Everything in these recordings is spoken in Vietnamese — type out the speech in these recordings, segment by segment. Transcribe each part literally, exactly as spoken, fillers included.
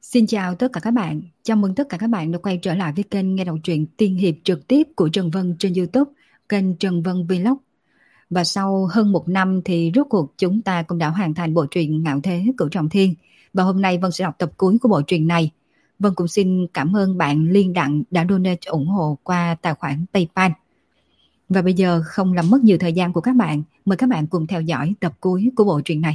Xin chào tất cả các bạn, chào mừng tất cả các bạn đã quay trở lại với kênh nghe đọc truyện tiên hiệp trực tiếp của Trần Vân trên YouTube, kênh Trần Vân Vlog. Và sau hơn một năm thì rốt cuộc chúng ta cũng đã hoàn thành bộ truyện Ngạo Thế Cửu Trọng Thiên. Và hôm nay Vân sẽ đọc tập cuối của bộ truyện này. Vân cũng xin cảm ơn bạn Liên Đặng đã donate ủng hộ qua tài khoản PayPal. Và bây giờ không làm mất nhiều thời gian của các bạn, mời các bạn cùng theo dõi tập cuối của bộ truyện này.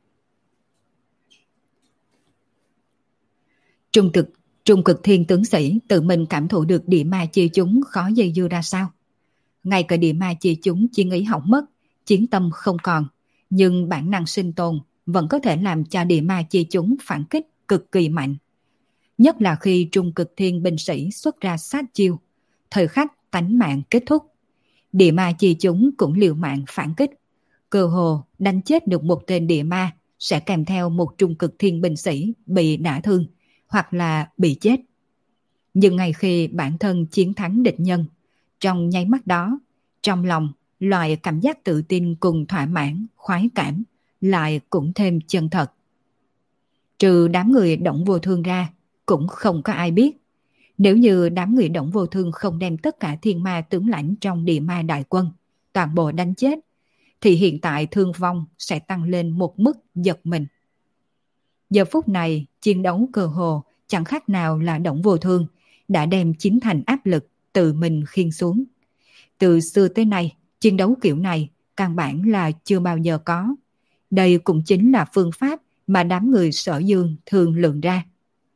Trung cực, trung cực thiên tướng sĩ tự mình cảm thụ được địa ma chi chúng khó dây dưa ra sao. Ngay cả địa ma chi chúng chiến ý hỏng mất, chiến tâm không còn, nhưng bản năng sinh tồn vẫn có thể làm cho địa ma chi chúng phản kích cực kỳ mạnh. Nhất là khi trung cực thiên binh sĩ xuất ra sát chiêu, thời khắc tánh mạng kết thúc. Địa ma chi chúng cũng liều mạng phản kích, cơ hồ đánh chết được một tên địa ma sẽ kèm theo một trung cực thiên binh sĩ bị đả thương hoặc là bị chết. Nhưng ngay khi bản thân chiến thắng địch nhân, trong nháy mắt đó, trong lòng loại cảm giác tự tin cùng thỏa mãn, khoái cảm lại cũng thêm chân thật. Trừ đám người Đổng Vô Thương ra, cũng không có ai biết. Nếu như đám người Đổng Vô Thương không đem tất cả thiên ma tướng lãnh trong địa ma đại quân toàn bộ đánh chết, thì hiện tại thương vong sẽ tăng lên một mức giật mình. Giờ phút này, chiến đấu cơ hồ chẳng khác nào là Đổng Vô Thương đã đem chính thành áp lực tự mình khiêng xuống. Từ xưa tới nay, chiến đấu kiểu này căn bản là chưa bao giờ có. Đây cũng chính là phương pháp mà đám người Sở Dương thường lượng ra.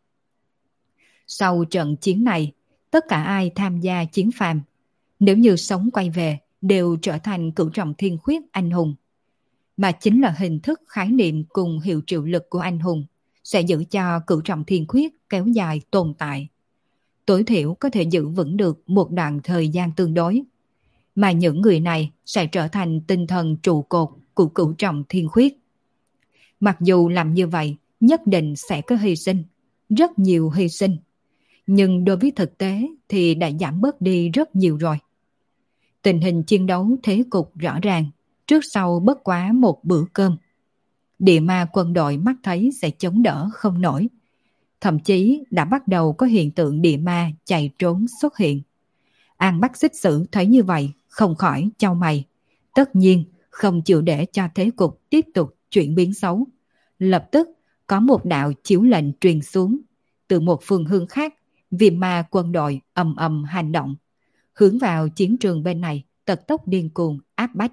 Sau trận chiến này, tất cả ai tham gia chiến phàm, nếu như sống quay về, đều trở thành cửu trọng thiên khuyết anh hùng. Mà chính là hình thức khái niệm cùng hiệu triệu lực của anh hùng sẽ giữ cho cửu trọng thiên khuyết kéo dài tồn tại. Tối thiểu có thể giữ vững được một đoạn thời gian tương đối. Mà những người này sẽ trở thành tinh thần trụ cột của cửu trọng thiên khuyết. Mặc dù làm như vậy, nhất định sẽ có hy sinh, rất nhiều hy sinh. Nhưng đối với thực tế thì đã giảm bớt đi rất nhiều rồi. Tình hình chiến đấu thế cục rõ ràng, trước sau bất quá một bữa cơm. Địa ma quân đội mắt thấy sẽ chống đỡ không nổi. Thậm chí đã bắt đầu có hiện tượng địa ma chạy trốn xuất hiện. An Bắc Xích Sử thấy như vậy, không khỏi chau mày. Tất nhiên không chịu để cho thế cục tiếp tục chuyển biến xấu. Lập tức có một đạo chiếu lệnh truyền xuống. Từ một phương hướng khác, viêm ma quân đội ầm ầm hành động. Hướng vào chiến trường bên này, tật tốc điên cuồng áp bách.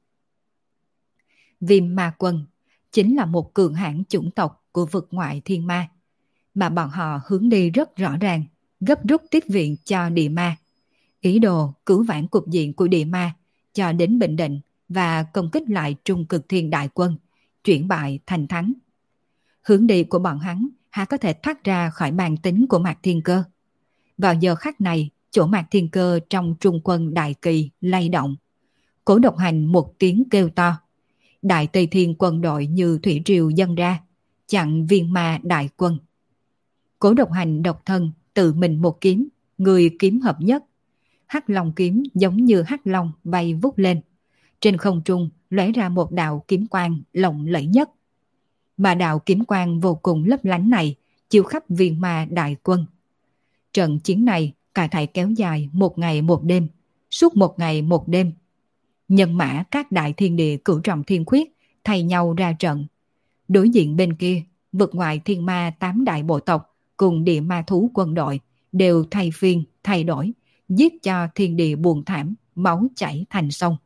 Viêm ma quân chính là một cường hãn chủng tộc của vực ngoại thiên ma, mà bọn họ hướng đi rất rõ ràng, gấp rút tiếp viện cho địa ma. Ý đồ cứu vãn cục diện của địa ma cho đến Bình Định và công kích lại trung cực thiên đại quân, chuyển bại thành thắng. Hướng đi của bọn hắn há có thể thoát ra khỏi bàn tính của Mạc Thiên Cơ. Vào giờ khắc này, chỗ Mạc Thiên Cơ trong trung quân đại kỳ lay động. Cố Độc Hành một tiếng kêu to. Đại Tây Thiên quân đội như thủy triều dâng ra, chặn viên ma đại quân. Cố Độc Hành độc thân, tự mình một kiếm, người kiếm hợp nhất. Hắc Long kiếm giống như hắc long bay vút lên. Trên không trung lóe ra một đạo kiếm quang lộng lẫy nhất. Mà đạo kiếm quang vô cùng lấp lánh này chiếu khắp viên ma đại quân. Trận chiến này cả thảy kéo dài một ngày một đêm, suốt một ngày một đêm. Nhân mã các đại thiên địa cửu trọng thiên khuyết thay nhau ra trận. Đối diện bên kia, vực ngoại thiên ma tám đại bộ tộc cùng địa ma thú quân đội đều thay phiên, thay đổi, giết cho thiên địa buồn thảm, máu chảy thành sông.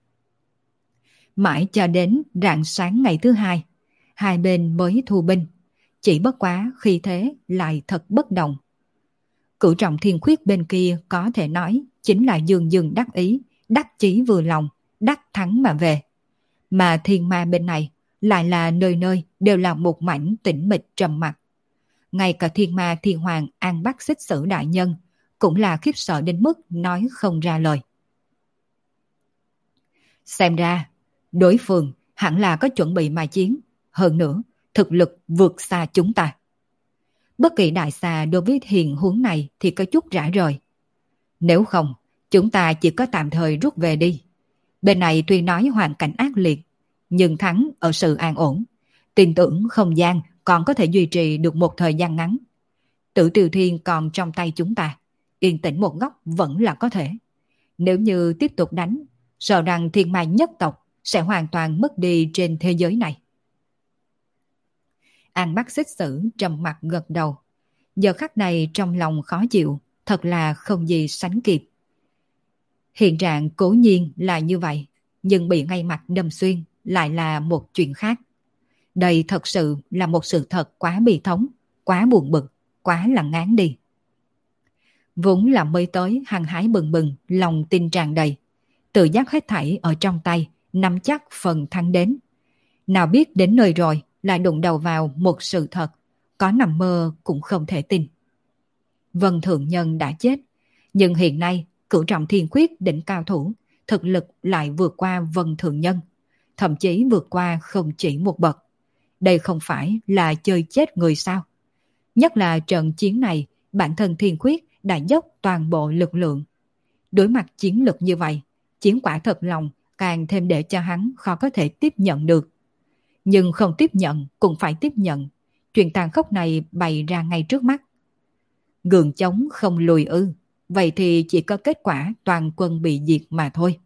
Mãi cho đến rạng sáng ngày thứ hai, hai bên mới thu binh. Chỉ bất quá khi thế lại thật bất đồng. Cửu trọng thiên khuyết bên kia có thể nói chính là dương dương đắc ý, đắc chí vừa lòng, đắc thắng mà về. Mà thiên ma bên này lại là nơi nơi đều là một mảnh tĩnh mịch trầm mặc. Ngay cả thiên ma thiên hoàng An Bắc Xích Sử đại nhân cũng là khiếp sợ đến mức nói không ra lời. Xem ra, đối phương hẳn là có chuẩn bị mà chiến. Hơn nữa, thực lực vượt xa chúng ta. Bất kỳ đại xà đối với hiện huống này thì có chút rã rời. Nếu không, chúng ta chỉ có tạm thời rút về đi. Bên này tuy nói hoàn cảnh ác liệt, nhưng thắng ở sự an ổn. Tin tưởng không gian còn có thể duy trì được một thời gian ngắn, Tử Tiêu Thiên còn trong tay chúng ta, yên tĩnh một góc vẫn là có thể. Nếu như tiếp tục đánh, sợ rằng thiên ma nhất tộc sẽ hoàn toàn mất đi trên thế giới này. An Bắc Xích Sử trầm mặt gật đầu. Giờ khắc này trong lòng khó chịu, thật là không gì sánh kịp. Hiện trạng cố nhiên là như vậy, nhưng bị ngay mặt đâm xuyên lại là một chuyện khác. Đây thật sự là một sự thật quá bi thống, quá buồn bực, quá là ngán đi. Vốn là mới tới hăng hái bừng bừng, lòng tin tràn đầy. Tự giác hết thảy ở trong tay, nắm chắc phần thắng đến. Nào biết đến nơi rồi lại đụng đầu vào một sự thật, có nằm mơ cũng không thể tin. Vân Thượng Nhân đã chết, nhưng hiện nay Cửu Trọng Thiên Quyết đỉnh cao thủ, thực lực lại vượt qua Vân Thượng Nhân, thậm chí vượt qua không chỉ một bậc. Đây không phải là chơi chết người sao? Nhất là trận chiến này, bản thân Thiên Quyết đã dốc toàn bộ lực lượng. Đối mặt chiến lực như vậy, chiến quả thật lòng càng thêm để cho hắn khó có thể tiếp nhận được. Nhưng không tiếp nhận cũng phải tiếp nhận. Chuyện tàn khốc này bày ra ngay trước mắt. Gượng chống không lùi ư, vậy thì chỉ có kết quả toàn quân bị diệt mà thôi.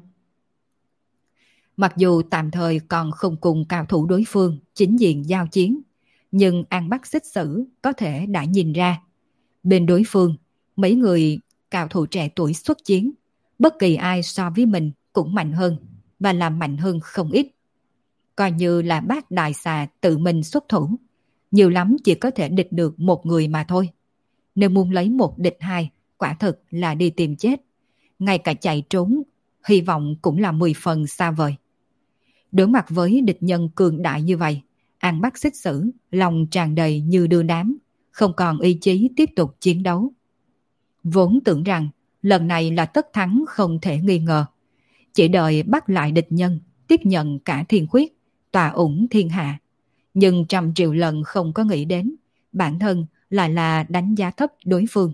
Mặc dù tạm thời còn không cùng cao thủ đối phương chính diện giao chiến, nhưng An Bắc Xích Sử có thể đã nhìn ra. Bên đối phương, mấy người cao thủ trẻ tuổi xuất chiến, bất kỳ ai so với mình cũng mạnh hơn, và làm mạnh hơn không ít. Coi như là bác đại xà tự mình xuất thủ, nhiều lắm chỉ có thể địch được một người mà thôi. Nếu muốn lấy một địch hai, quả thực là đi tìm chết. Ngay cả chạy trốn, hy vọng cũng là mười phần xa vời. Đối mặt với địch nhân cường đại như vậy, An Bắc Xích Sử lòng tràn đầy như đưa đám, không còn ý chí tiếp tục chiến đấu. Vốn tưởng rằng lần này là tất thắng không thể nghi ngờ. Chỉ đợi bắt lại địch nhân, tiếp nhận cả thiên khuyết, tòa ủng thiên hạ. Nhưng trăm triệu lần không có nghĩ đến, bản thân lại là đánh giá thấp đối phương.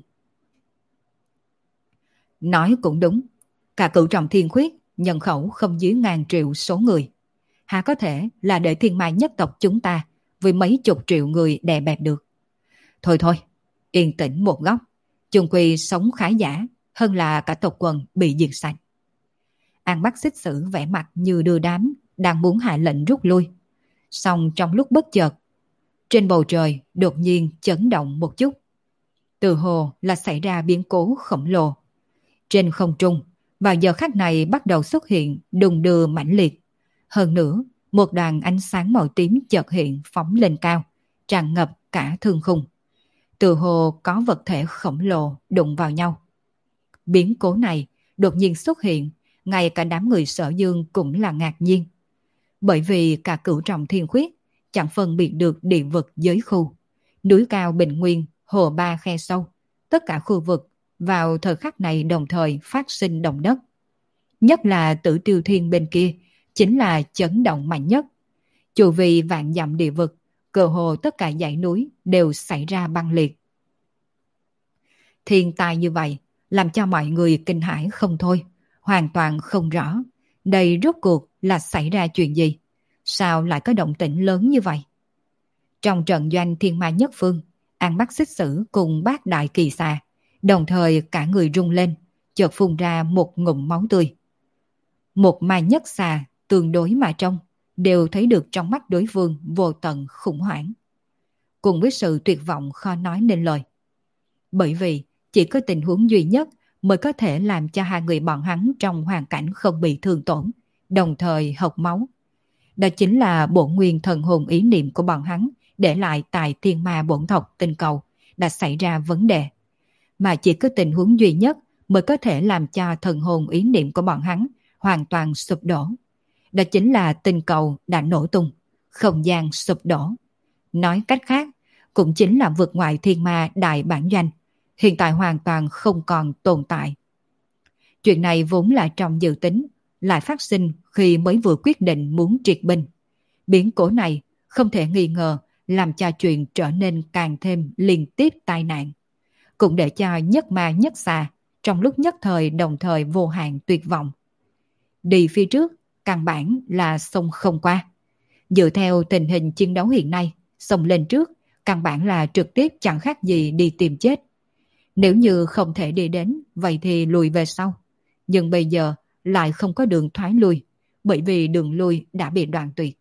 Nói cũng đúng, cả Cửu Trọng Thiên Khuyết nhân khẩu không dưới ngàn triệu số người. Há có thể là để thiên ma nhất tộc chúng ta với mấy chục triệu người đè bẹp được. Thôi thôi, yên tĩnh một góc, chung quy sống khá giả hơn là cả tộc quần bị diệt sạch. An Bắc Xích Sử vẻ mặt như đưa đám, đang muốn hạ lệnh rút lui. Xong trong lúc bất chợt, trên bầu trời đột nhiên chấn động một chút. Từ hồ là xảy ra biến cố khổng lồ. Trên không trung, vào giờ khắc này bắt đầu xuất hiện đùng đưa mãnh liệt. Hơn nữa, một đoàn ánh sáng màu tím chợt hiện phóng lên cao, tràn ngập cả thương khung. Từ hồ có vật thể khổng lồ đụng vào nhau. Biến cố này đột nhiên xuất hiện, ngay cả đám người Sở Dương cũng là ngạc nhiên. Bởi vì cả Cửu Trọng Thiên Khuyết chẳng phân biệt được địa vực giới khu. Núi cao bình nguyên, hồ ba khe sâu, tất cả khu vực vào thời khắc này đồng thời phát sinh động đất. Nhất là Tử Tiêu Thiên bên kia, chính là chấn động mạnh nhất. Chu vi vạn dặm địa vực, cơ hồ tất cả dãy núi đều xảy ra băng liệt. Thiên tai như vậy, làm cho mọi người kinh hãi không thôi, hoàn toàn không rõ. Đây rốt cuộc là xảy ra chuyện gì? Sao lại có động tĩnh lớn như vậy? Trong trận doanh thiên ma nhất phương, An Bắc Xích Sử cùng bác đại kỳ xà, đồng thời cả người rung lên, chợt phun ra một ngụm máu tươi. Một ma nhất xà tương đối mà trong, đều thấy được trong mắt đối phương vô tận khủng hoảng. Cùng với sự tuyệt vọng khó nói nên lời. Bởi vì chỉ có tình huống duy nhất mới có thể làm cho hai người bọn hắn trong hoàn cảnh không bị thương tổn, đồng thời hộc máu. Đó chính là bổn nguyên thần hồn ý niệm của bọn hắn để lại tại thiên ma bổn tộc tinh cầu đã xảy ra vấn đề. Mà chỉ có tình huống duy nhất mới có thể làm cho thần hồn ý niệm của bọn hắn hoàn toàn sụp đổ. Đó chính là tinh cầu đã nổ tung, không gian sụp đổ. Nói cách khác, cũng chính là vượt ngoại thiên ma đại bản doanh, hiện tại hoàn toàn không còn tồn tại. Chuyện này vốn là trong dự tính, lại phát sinh khi mới vừa quyết định muốn triệt binh. Biến cố này không thể nghi ngờ làm cho chuyện trở nên càng thêm liên tiếp tai nạn. Cũng để cho nhất ma nhất xà trong lúc nhất thời đồng thời vô hạn tuyệt vọng. Đi phía trước, căn bản là sông không qua. Dựa theo tình hình chiến đấu hiện nay, sông lên trước căn bản là trực tiếp chẳng khác gì đi tìm chết. Nếu như không thể đi đến, vậy thì lùi về sau. Nhưng bây giờ lại không có đường thoái lui, bởi vì đường lui đã bị đoạn tuyệt.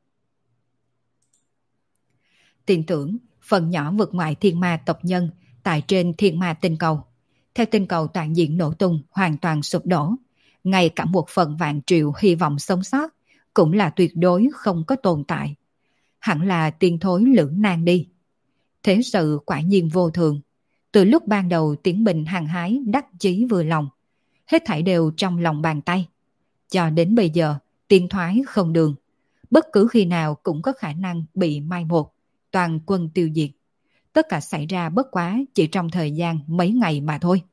Tin tưởng phần nhỏ vượt ngoại thiên ma tộc nhân tại trên thiên ma tinh cầu. Theo tinh cầu toàn diện nổ tung hoàn toàn sụp đổ, ngay cả một phần vạn triệu hy vọng sống sót cũng là tuyệt đối không có tồn tại. Hẳn là tiên thối lưỡng nan đi. Thế sự quả nhiên vô thường. Từ lúc ban đầu Tiến Bình hăng hái đắc chí vừa lòng, hết thảy đều trong lòng bàn tay. Cho đến bây giờ, tiến thoái không đường. Bất cứ khi nào cũng có khả năng bị mai một, toàn quân tiêu diệt. Tất cả xảy ra bất quá chỉ trong thời gian mấy ngày mà thôi.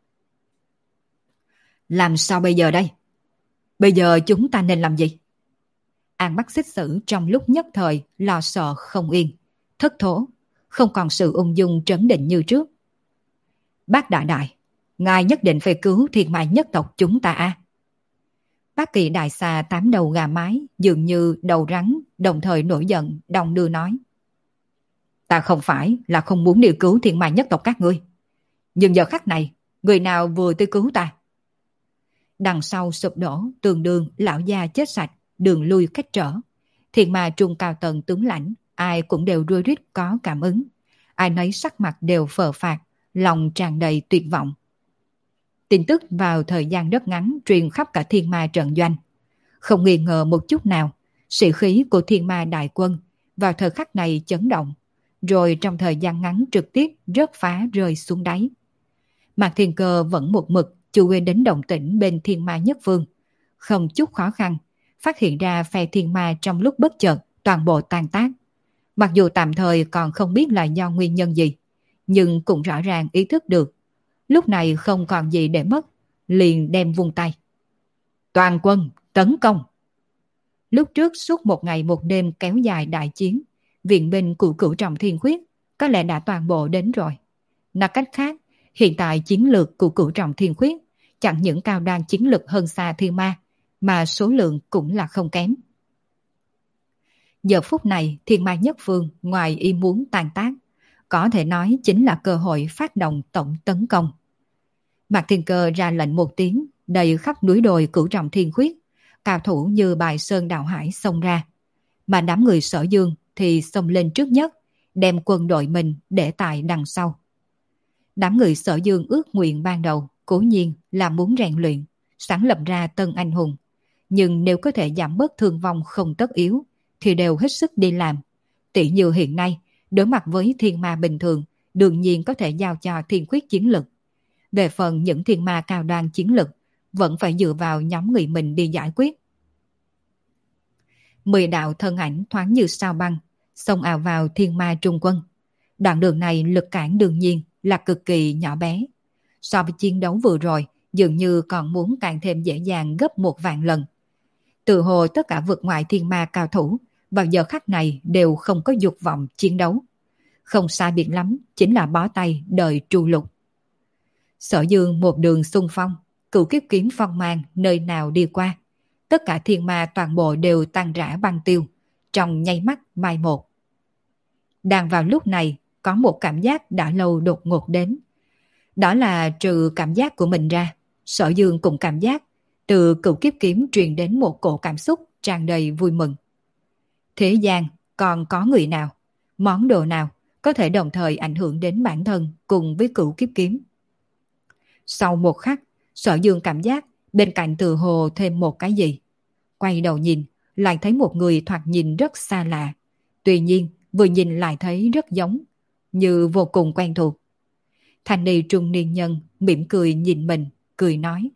Làm sao bây giờ đây? Bây giờ chúng ta nên làm gì? An Bắc Xích Sử trong lúc nhất thời lo sợ không yên, thất thố, không còn sự ung dung trấn định như trước. Bác đại đại, ngài nhất định phải cứu thiên ma nhất tộc chúng ta a. Bác Kỳ đại xà tám đầu gà mái dường như đầu rắn, đồng thời nổi giận, đồng đưa nói. Ta không phải là không muốn đi cứu thiên ma nhất tộc các ngươi. Nhưng giờ khắc này, người nào vừa tới cứu ta? Đằng sau sụp đổ, tường đường, lão già chết sạch, đường lui cách trở. Thiên ma trung cao tầng tướng lãnh, ai cũng đều rối rít có cảm ứng. Ai nấy sắc mặt đều phờ phạc, lòng tràn đầy tuyệt vọng. Tin tức vào thời gian rất ngắn truyền khắp cả thiên ma trận doanh. Không nghi ngờ một chút nào, sĩ khí của thiên ma đại quân vào thời khắc này chấn động, rồi trong thời gian ngắn trực tiếp rớt phá rơi xuống đáy. Mạc Thiên Cơ vẫn một mực chú ý đến động tĩnh bên thiên ma nhất phương, không chút khó khăn, phát hiện ra phe thiên ma trong lúc bất chợt toàn bộ tan tác. Mặc dù tạm thời còn không biết là do nguyên nhân gì, nhưng cũng rõ ràng ý thức được. Lúc này không còn gì để mất, liền đem vung tay. Toàn quân, tấn công! Lúc trước suốt một ngày một đêm kéo dài đại chiến, viện binh của cửu trọng thiên khuyết có lẽ đã toàn bộ đến rồi. Nói cách khác, hiện tại chiến lược của cửu trọng thiên khuyết chẳng những cao đoan chiến lực hơn xa thiên ma, mà số lượng cũng là không kém. Giờ phút này thiên ma nhất phương ngoài ý muốn tàn tác, có thể nói chính là cơ hội phát động tổng tấn công. Mạc Thiên Cơ ra lệnh một tiếng, đầy khắp núi đồi cửu trọng thiên khuyết, cao thủ như bài sơn đào hải xông ra. Mà đám người Sở Dương thì xông lên trước nhất, đem quân đội mình để tại đằng sau. Đám người Sở Dương ước nguyện ban đầu cố nhiên là muốn rèn luyện, sáng lập ra tân anh hùng. Nhưng nếu có thể giảm bớt thương vong không tất yếu, thì đều hết sức đi làm. Tỷ như hiện nay, đối mặt với thiên ma bình thường, đương nhiên có thể giao cho thiên khuyết chiến lực. Về phần những thiên ma cao đoan chiến lực, vẫn phải dựa vào nhóm người mình đi giải quyết. Mười đạo thân ảnh thoáng như sao băng, xông ào vào thiên ma trung quân. Đoạn đường này lực cản đương nhiên là cực kỳ nhỏ bé. So với chiến đấu vừa rồi, dường như còn muốn càng thêm dễ dàng gấp một vạn lần. Từ hồ tất cả vượt ngoại thiên ma cao thủ, vào giờ khắc này đều không có dục vọng chiến đấu. Không sai biệt lắm, chính là bó tay đợi tru lục. Sở Dương một đường xung phong, cửu kiếp kiếm phong mang nơi nào đi qua. Tất cả thiên ma toàn bộ đều tan rã băng tiêu, trong nháy mắt mai một. Đang vào lúc này, có một cảm giác đã lâu đột ngột đến. Đó là trừ cảm giác của mình ra, Sở Dương cũng cảm giác từ cửu kiếp kiếm truyền đến một cổ cảm xúc tràn đầy vui mừng. Thế gian còn có người nào, món đồ nào có thể đồng thời ảnh hưởng đến bản thân cùng với cửu kiếp kiếm? Sau một khắc, Sở Dương cảm giác bên cạnh từ hồ thêm một cái gì. Quay đầu nhìn, lại thấy một người thoạt nhìn rất xa lạ. Tuy nhiên, vừa nhìn lại thấy rất giống, như vô cùng quen thuộc. Thanh ni trung niên nhân mỉm cười nhìn mình, cười nói.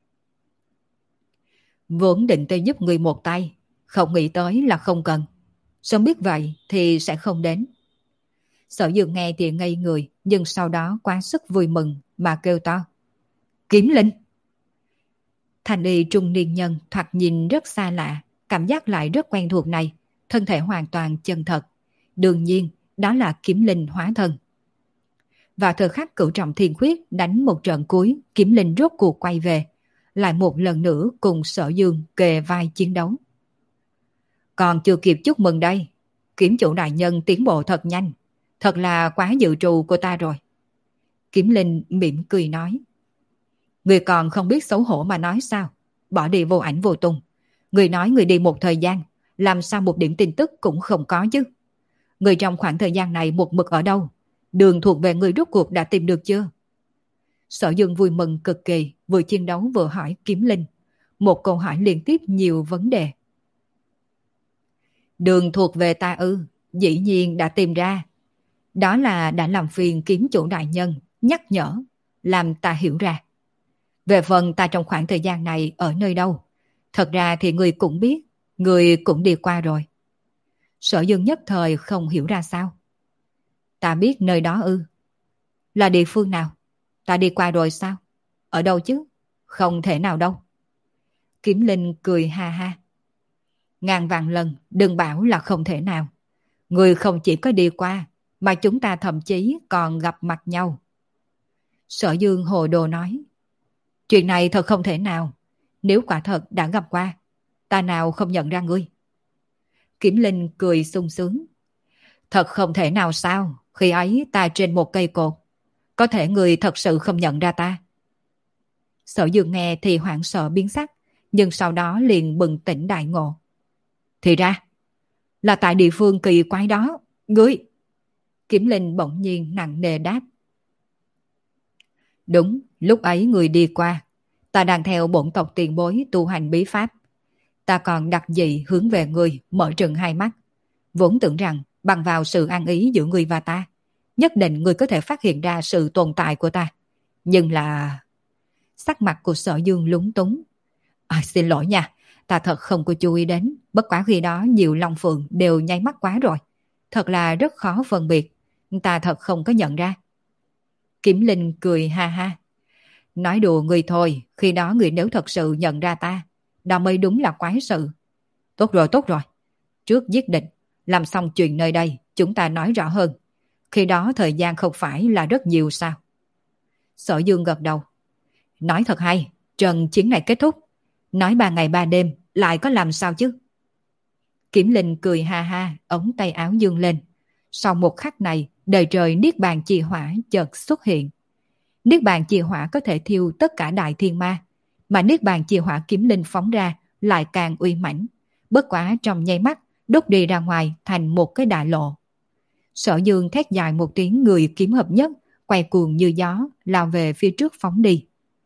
Vốn định tới giúp người một tay, không nghĩ tới là không cần. Sớm biết vậy thì sẽ không đến. Sở Dương nghe thì ngây người, nhưng sau đó quá sức vui mừng mà kêu to. Kiếm linh! Thanh y trung niên nhân thoạt nhìn rất xa lạ, cảm giác lại rất quen thuộc này, thân thể hoàn toàn chân thật. Đương nhiên, đó là kiếm linh hóa thân. Vào thời khắc cửu trọng thiên khuyết đánh một trận cuối, kiếm linh rốt cuộc quay về, lại một lần nữa cùng Sở Dương kề vai chiến đấu. Còn chưa kịp chúc mừng đây, kiếm chủ đại nhân tiến bộ thật nhanh, Thật là quá dự trù của ta rồi. Kiếm Linh mỉm cười nói. Người còn không biết xấu hổ mà nói sao? Bỏ đi vô ảnh vô tung. Người nói người đi một thời gian, làm sao một điểm tin tức cũng không có chứ? Người trong khoảng thời gian này một mực ở đâu? Đường thuộc về người rốt cuộc đã tìm được chưa? Sở Dương vui mừng cực kỳ, vừa chiến đấu vừa hỏi Kiếm Linh. Một câu hỏi liên tiếp nhiều vấn đề. Đường thuộc về ta ư? Dĩ nhiên đã tìm ra. Đó là đã làm phiền kiếm chủ đại nhân, nhắc nhở, làm ta hiểu ra. Về phần ta trong khoảng thời gian này ở nơi đâu, thật ra thì người cũng biết, người cũng đi qua rồi. Sở Dương nhất thời không hiểu ra sao. Ta biết nơi đó ư? Là địa phương nào? Ta đi qua rồi sao? Ở đâu chứ? Không thể nào đâu. Kiếm Linh cười ha ha. Ngàn vạn lần đừng bảo là không thể nào. Người không chỉ có đi qua, mà chúng ta thậm chí còn gặp mặt nhau. Sở Dương hồ đồ nói. Chuyện này thật không thể nào. Nếu quả thật đã gặp qua, ta nào không nhận ra ngươi? Kiếm Linh cười sung sướng. Thật không thể nào sao? Khi ấy ta trên một cây cột. Có thể người thật sự không nhận ra ta. Sở Dương nghe thì hoảng sợ biến sắc, nhưng sau đó liền bừng tỉnh đại ngộ. Thì ra, là tại địa phương kỳ quái đó, ngươi. Kiếm Linh bỗng nhiên nặng nề đáp. Đúng, lúc ấy người đi qua, ta đang theo bổn tộc tiền bối tu hành bí pháp. Ta còn đặc dị hướng về người, mở trừng hai mắt. Vốn tưởng rằng bằng vào sự an ý giữa người và ta, nhất định người có thể phát hiện ra sự tồn tại của ta. Nhưng là... Sắc mặt của Sở Dương lúng túng. À, xin lỗi nha, ta thật không có chú ý đến. Bất quá khi đó nhiều long phượng đều nháy mắt quá rồi. Thật là rất khó phân biệt. Ta thật không có nhận ra. Kiếm Linh cười ha ha. Nói đùa người thôi, khi đó người nếu thật sự nhận ra ta, đó mới đúng là quái sự. Tốt rồi, tốt rồi. Trước giết địch, làm xong chuyện nơi đây, chúng ta nói rõ hơn. Khi đó thời gian không phải là rất nhiều sao? Sở Dương gật đầu. Nói thật hay, trận chiến này kết thúc. Nói ba ngày ba đêm, lại có làm sao chứ? Kiếm Linh cười ha ha, ống tay áo dương lên. Sau một khắc này, đời trời Niết Bàn Chi Hỏa chợt xuất hiện. Niết Bàn Chi Hỏa có thể thiêu tất cả đại thiên ma, mà Niết Bàn Chi Hỏa Kiếm Linh phóng ra lại càng uy mãnh. Bất quá trong nháy mắt, đốt đi ra ngoài thành một cái đại lộ. Sở Dương thét dài một tiếng người kiếm hợp nhất, quay cuồng như gió, lao về phía trước phóng đi.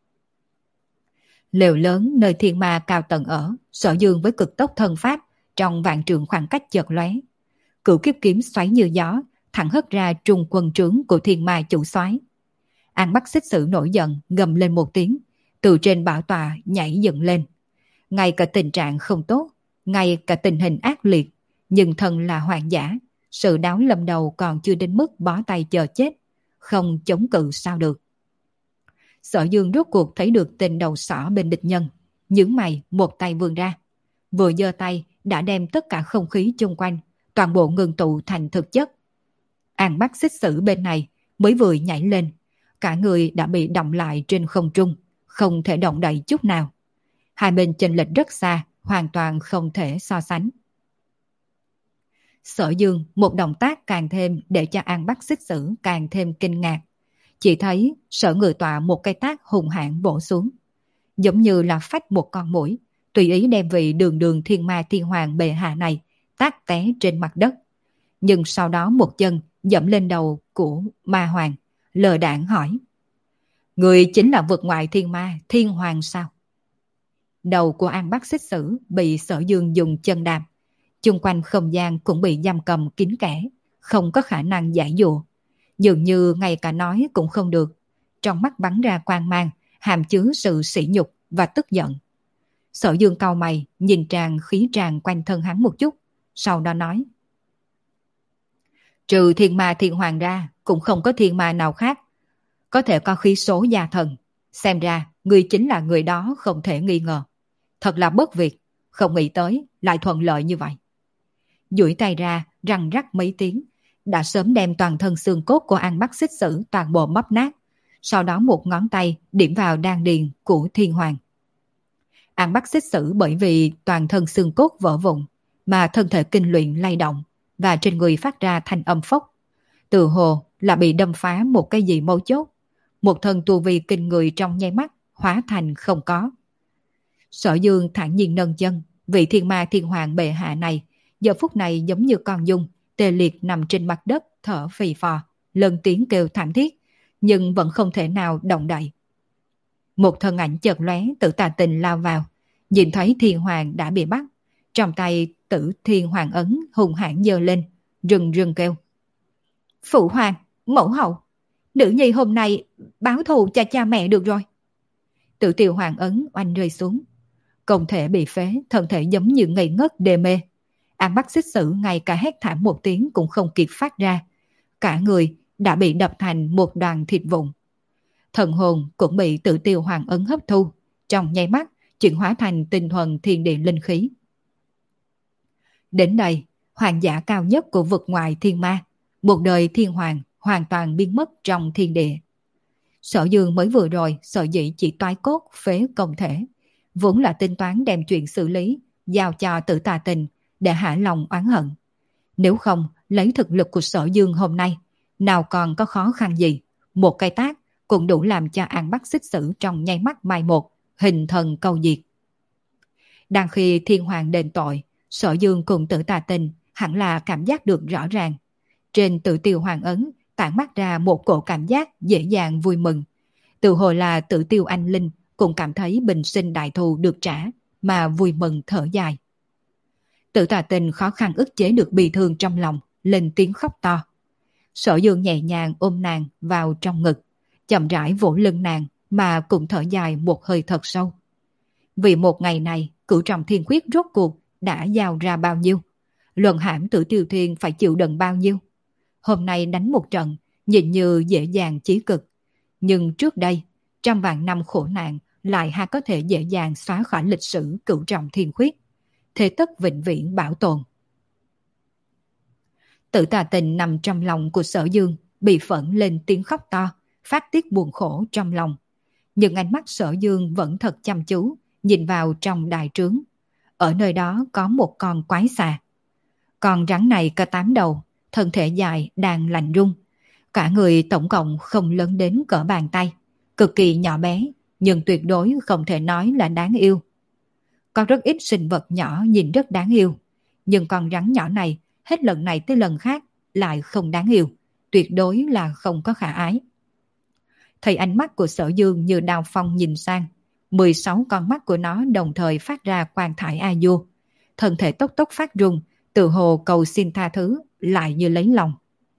Lều lớn nơi thiên ma cao tầng ở, Sở Dương với cực tốc thân pháp, trong vạn trượng khoảng cách chợt lóe. Cửu kiếp kiếm xoáy như gió, thẳng hất ra trùng quân trướng của thiên ma chủ soái. An Bắc Xích Sử nổi giận, gầm lên một tiếng, từ trên bảo tọa nhảy dựng lên. Ngay cả tình trạng không tốt, ngay cả tình hình ác liệt, nhưng thân là hoàng giả, sự đáo lâm đầu còn chưa đến mức bó tay chờ chết, không chống cự sao được. Sở Dương rốt cuộc thấy được tên đầu sỏ bên địch nhân, nhướng mày một tay vươn ra, vừa giơ tay đã đem tất cả không khí chung quanh toàn bộ ngừng tụ thành thực chất. An Bắc Xích Sử bên này mới vừa nhảy lên, cả người đã bị động lại trên không trung, không thể động đậy chút nào. Hai bên chênh lệch rất xa, hoàn toàn không thể so sánh. Sở Dương một động tác càng thêm để cho An Bắc Xích Sử càng thêm kinh ngạc. Chỉ thấy Sở Ngự Tọa một cái tác hùng hãn bổ xuống, giống như là phách một con muỗi, tùy ý đem vị đường đường thiên ma thiên hoàng bệ hạ này tác té trên mặt đất. Nhưng sau đó một chân dẫm lên đầu của ma hoàng, lờ đãng hỏi: Người chính là vực ngoại thiên ma thiên hoàng sao? Đầu của An Bắc Xích Sử bị Sở Dương dùng chân đạp, chung quanh không gian cũng bị giam cầm kín kẽ, không có khả năng giải dụa. Dường như ngay cả nói cũng không được, trong mắt bắn ra quang mang, hàm chứa sự sỉ nhục và tức giận. Sở Dương cau mày, nhìn tràn khí tràn quanh thân hắn một chút, sau đó nói: Trừ thiên ma thiên hoàng ra, cũng không có thiên ma nào khác có thể có khí số gia thần. Xem ra, người chính là người đó không thể nghi ngờ. Thật là bất việc, không nghĩ tới lại thuận lợi như vậy. Duỗi tay ra, răng rắc mấy tiếng, đã sớm đem toàn thân xương cốt của An Bắc Xích Sử toàn bộ móc nát, sau đó một ngón tay điểm vào đan điền của thiên hoàng. An Bắc Xích Sử bởi vì toàn thân xương cốt vỡ vụn mà thân thể kinh luyện lay động và trên người phát ra thanh âm phốc. Từ hồ là bị đâm phá một cái gì mấu chốt. Một thân tu vi kinh người trong nháy mắt hóa thành không có. Sở Dương thản nhiên nâng chân, vị thiên ma thiên hoàng bệ hạ này giờ phút này giống như con dung, tê liệt nằm trên mặt đất thở phì phò, lần tiếng kêu thảm thiết, nhưng vẫn không thể nào động đậy. Một thân ảnh chợt lóe Tử Tà Tình lao vào, nhìn thấy thiên hoàng đã bị bắt, trong tay Tử Thiên Hoàng ấn hùng hãn giơ lên, rừng rừng kêu: Phụ hoàng, mẫu hậu, nữ nhi hôm nay báo thù cho cha mẹ được rồi. Tử Tiêu Hoàng ấn oanh rơi xuống, công thể bị phế, thân thể giống như ngây ngất đê mê. An Bắc Xích Sử ngay cả hét thảm một tiếng cũng không kịp phát ra, cả người đã bị đập thành một đoàn thịt vụn. Thần hồn cũng bị Tử Tiêu Hoàng ấn hấp thu, trong nháy mắt chuyển hóa thành tinh thuần thiên địa linh khí. Đến đây, hoàng giả cao nhất của vực ngoài thiên ma, một đời thiên hoàng hoàn toàn biến mất trong thiên địa. Sở Dương mới vừa rồi sở dĩ chỉ toái cốt phế công thể, vốn là tính toán đem chuyện xử lý giao cho Tử Tà Tình để hạ lòng oán hận. Nếu không, lấy thực lực của Sở Dương hôm nay, nào còn có khó khăn gì, một cây tát cũng đủ làm cho An Bắc Xích Sử trong nháy mắt mai một, hình thần câu diệt. Đang khi thiên hoàng đền tội, Sở Dương cùng Tử Tà Tình hẳn là cảm giác được rõ ràng. Trên Tử Tiêu Hoàng ấn tản mát ra một cổ cảm giác dễ dàng vui mừng. Từ hồi là Tử Tiêu Anh Linh cũng cảm thấy bình sinh đại thù được trả, mà vui mừng thở dài. Tử Tà Tình khó khăn ức chế được bi thương trong lòng, lên tiếng khóc to. Sở Dương nhẹ nhàng ôm nàng vào trong ngực, chậm rãi vỗ lưng nàng mà cũng thở dài một hơi thật sâu. Vì một ngày này, Cửu Trọng Thiên Quyết rốt cuộc đã giao ra bao nhiêu, luận hãm Tử Tiêu Thiên phải chịu đựng bao nhiêu. Hôm nay đánh một trận, nhìn như dễ dàng chí cực, nhưng trước đây, trăm vạn năm khổ nạn lại ha có thể dễ dàng xóa khỏi lịch sử Cửu Trọng Thiên Quyết, thế tất vĩnh viễn bảo tồn. Tử Tà Tình nằm trong lòng của Sở Dương, bị phẫn lên tiếng khóc to, phát tiết buồn khổ trong lòng. Nhưng ánh mắt Sở Dương vẫn thật chăm chú, nhìn vào trong đại trướng. Ở nơi đó có một con quái xà. Con rắn này có tám đầu, thân thể dài đang lạnh rung. Cả người tổng cộng không lớn đến cỡ bàn tay, cực kỳ nhỏ bé, nhưng tuyệt đối không thể nói là đáng yêu. Có rất ít sinh vật nhỏ nhìn rất đáng yêu, nhưng con rắn nhỏ này hết lần này tới lần khác lại không đáng yêu, tuyệt đối là không có khả ái. Thấy ánh mắt của Sở Dương như đao phong nhìn sang, mười sáu con mắt của nó đồng thời phát ra quang thải a du, thân thể tốc tốc phát rung, tự hồ cầu xin tha thứ, lại như lấy lòng.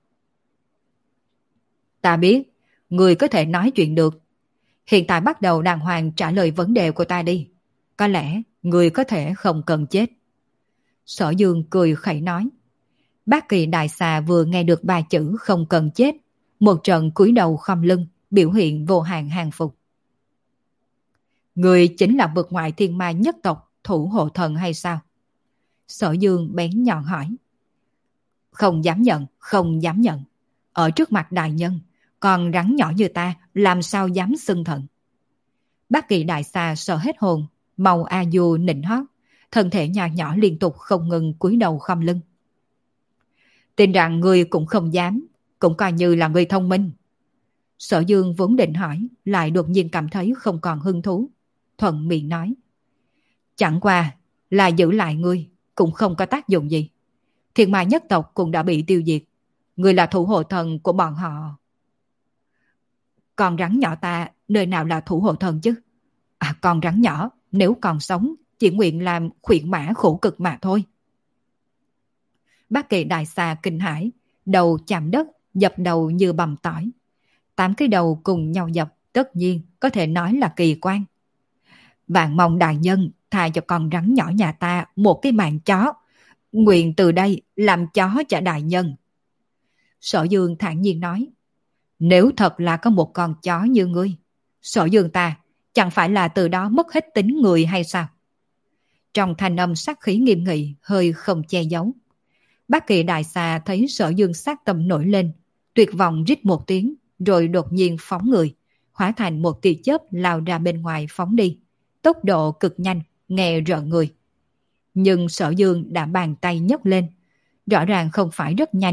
Ta biết, người có thể nói chuyện được. Hiện tại bắt đầu đàng hoàng trả lời vấn đề của ta đi. Có lẽ người có thể không cần chết. Sở Dương cười khẩy nói. Bác Kỳ Đại Xà vừa nghe được ba chữ không cần chết, một trận cúi đầu khom lưng, biểu hiện vô hạn hàng phục. Người chính là vực ngoại thiên ma nhất tộc thủ hộ thần hay sao? Sở Dương bén nhọn hỏi. Không dám nhận, không dám nhận. Ở trước mặt đại nhân, còn rắn nhỏ như ta làm sao dám xưng thần. Bác Kỳ Đại Xà sợ hết hồn, màu a du nịnh hót, thân thể nhỏ nhỏ liên tục không ngừng cúi đầu khom lưng. Tin rằng người cũng không dám, cũng coi như là người thông minh. Sở Dương vốn định hỏi, lại đột nhiên cảm thấy không còn hứng thú, thuận miệng nói. Chẳng qua là giữ lại ngươi cũng không có tác dụng gì. Thiên ma nhất tộc cũng đã bị tiêu diệt, ngươi là thủ hộ thần của bọn họ. Con rắn nhỏ ta nơi nào là thủ hộ thần chứ? À, con rắn nhỏ nếu còn sống chỉ nguyện làm khuyển mã khổ cực mà thôi. Bác Kỳ Đại Xà kinh hãi, đầu chạm đất, dập đầu như bầm tỏi. Tám cái đầu cùng nhau dập, tất nhiên có thể nói là kỳ quan. Bạn mong đại nhân tha cho con rắn nhỏ nhà ta một cái mạng chó, nguyện từ đây làm chó cho đại nhân. Sở Dương thản nhiên nói. Nếu thật là có một con chó như ngươi, Sở Dương ta chẳng phải là từ đó mất hết tính người hay sao? Trong thanh âm sát khí nghiêm nghị, hơi không che giấu. Bác Kỳ Đại Xà thấy Sở Dương sát tâm nổi lên, tuyệt vọng rít một tiếng, rồi đột nhiên phóng người, hóa thành một tia chớp lao ra bên ngoài phóng đi, tốc độ cực nhanh, nghe rợn người. Nhưng Sở Dương đã bàn tay nhấc lên, rõ ràng không phải rất nhanh,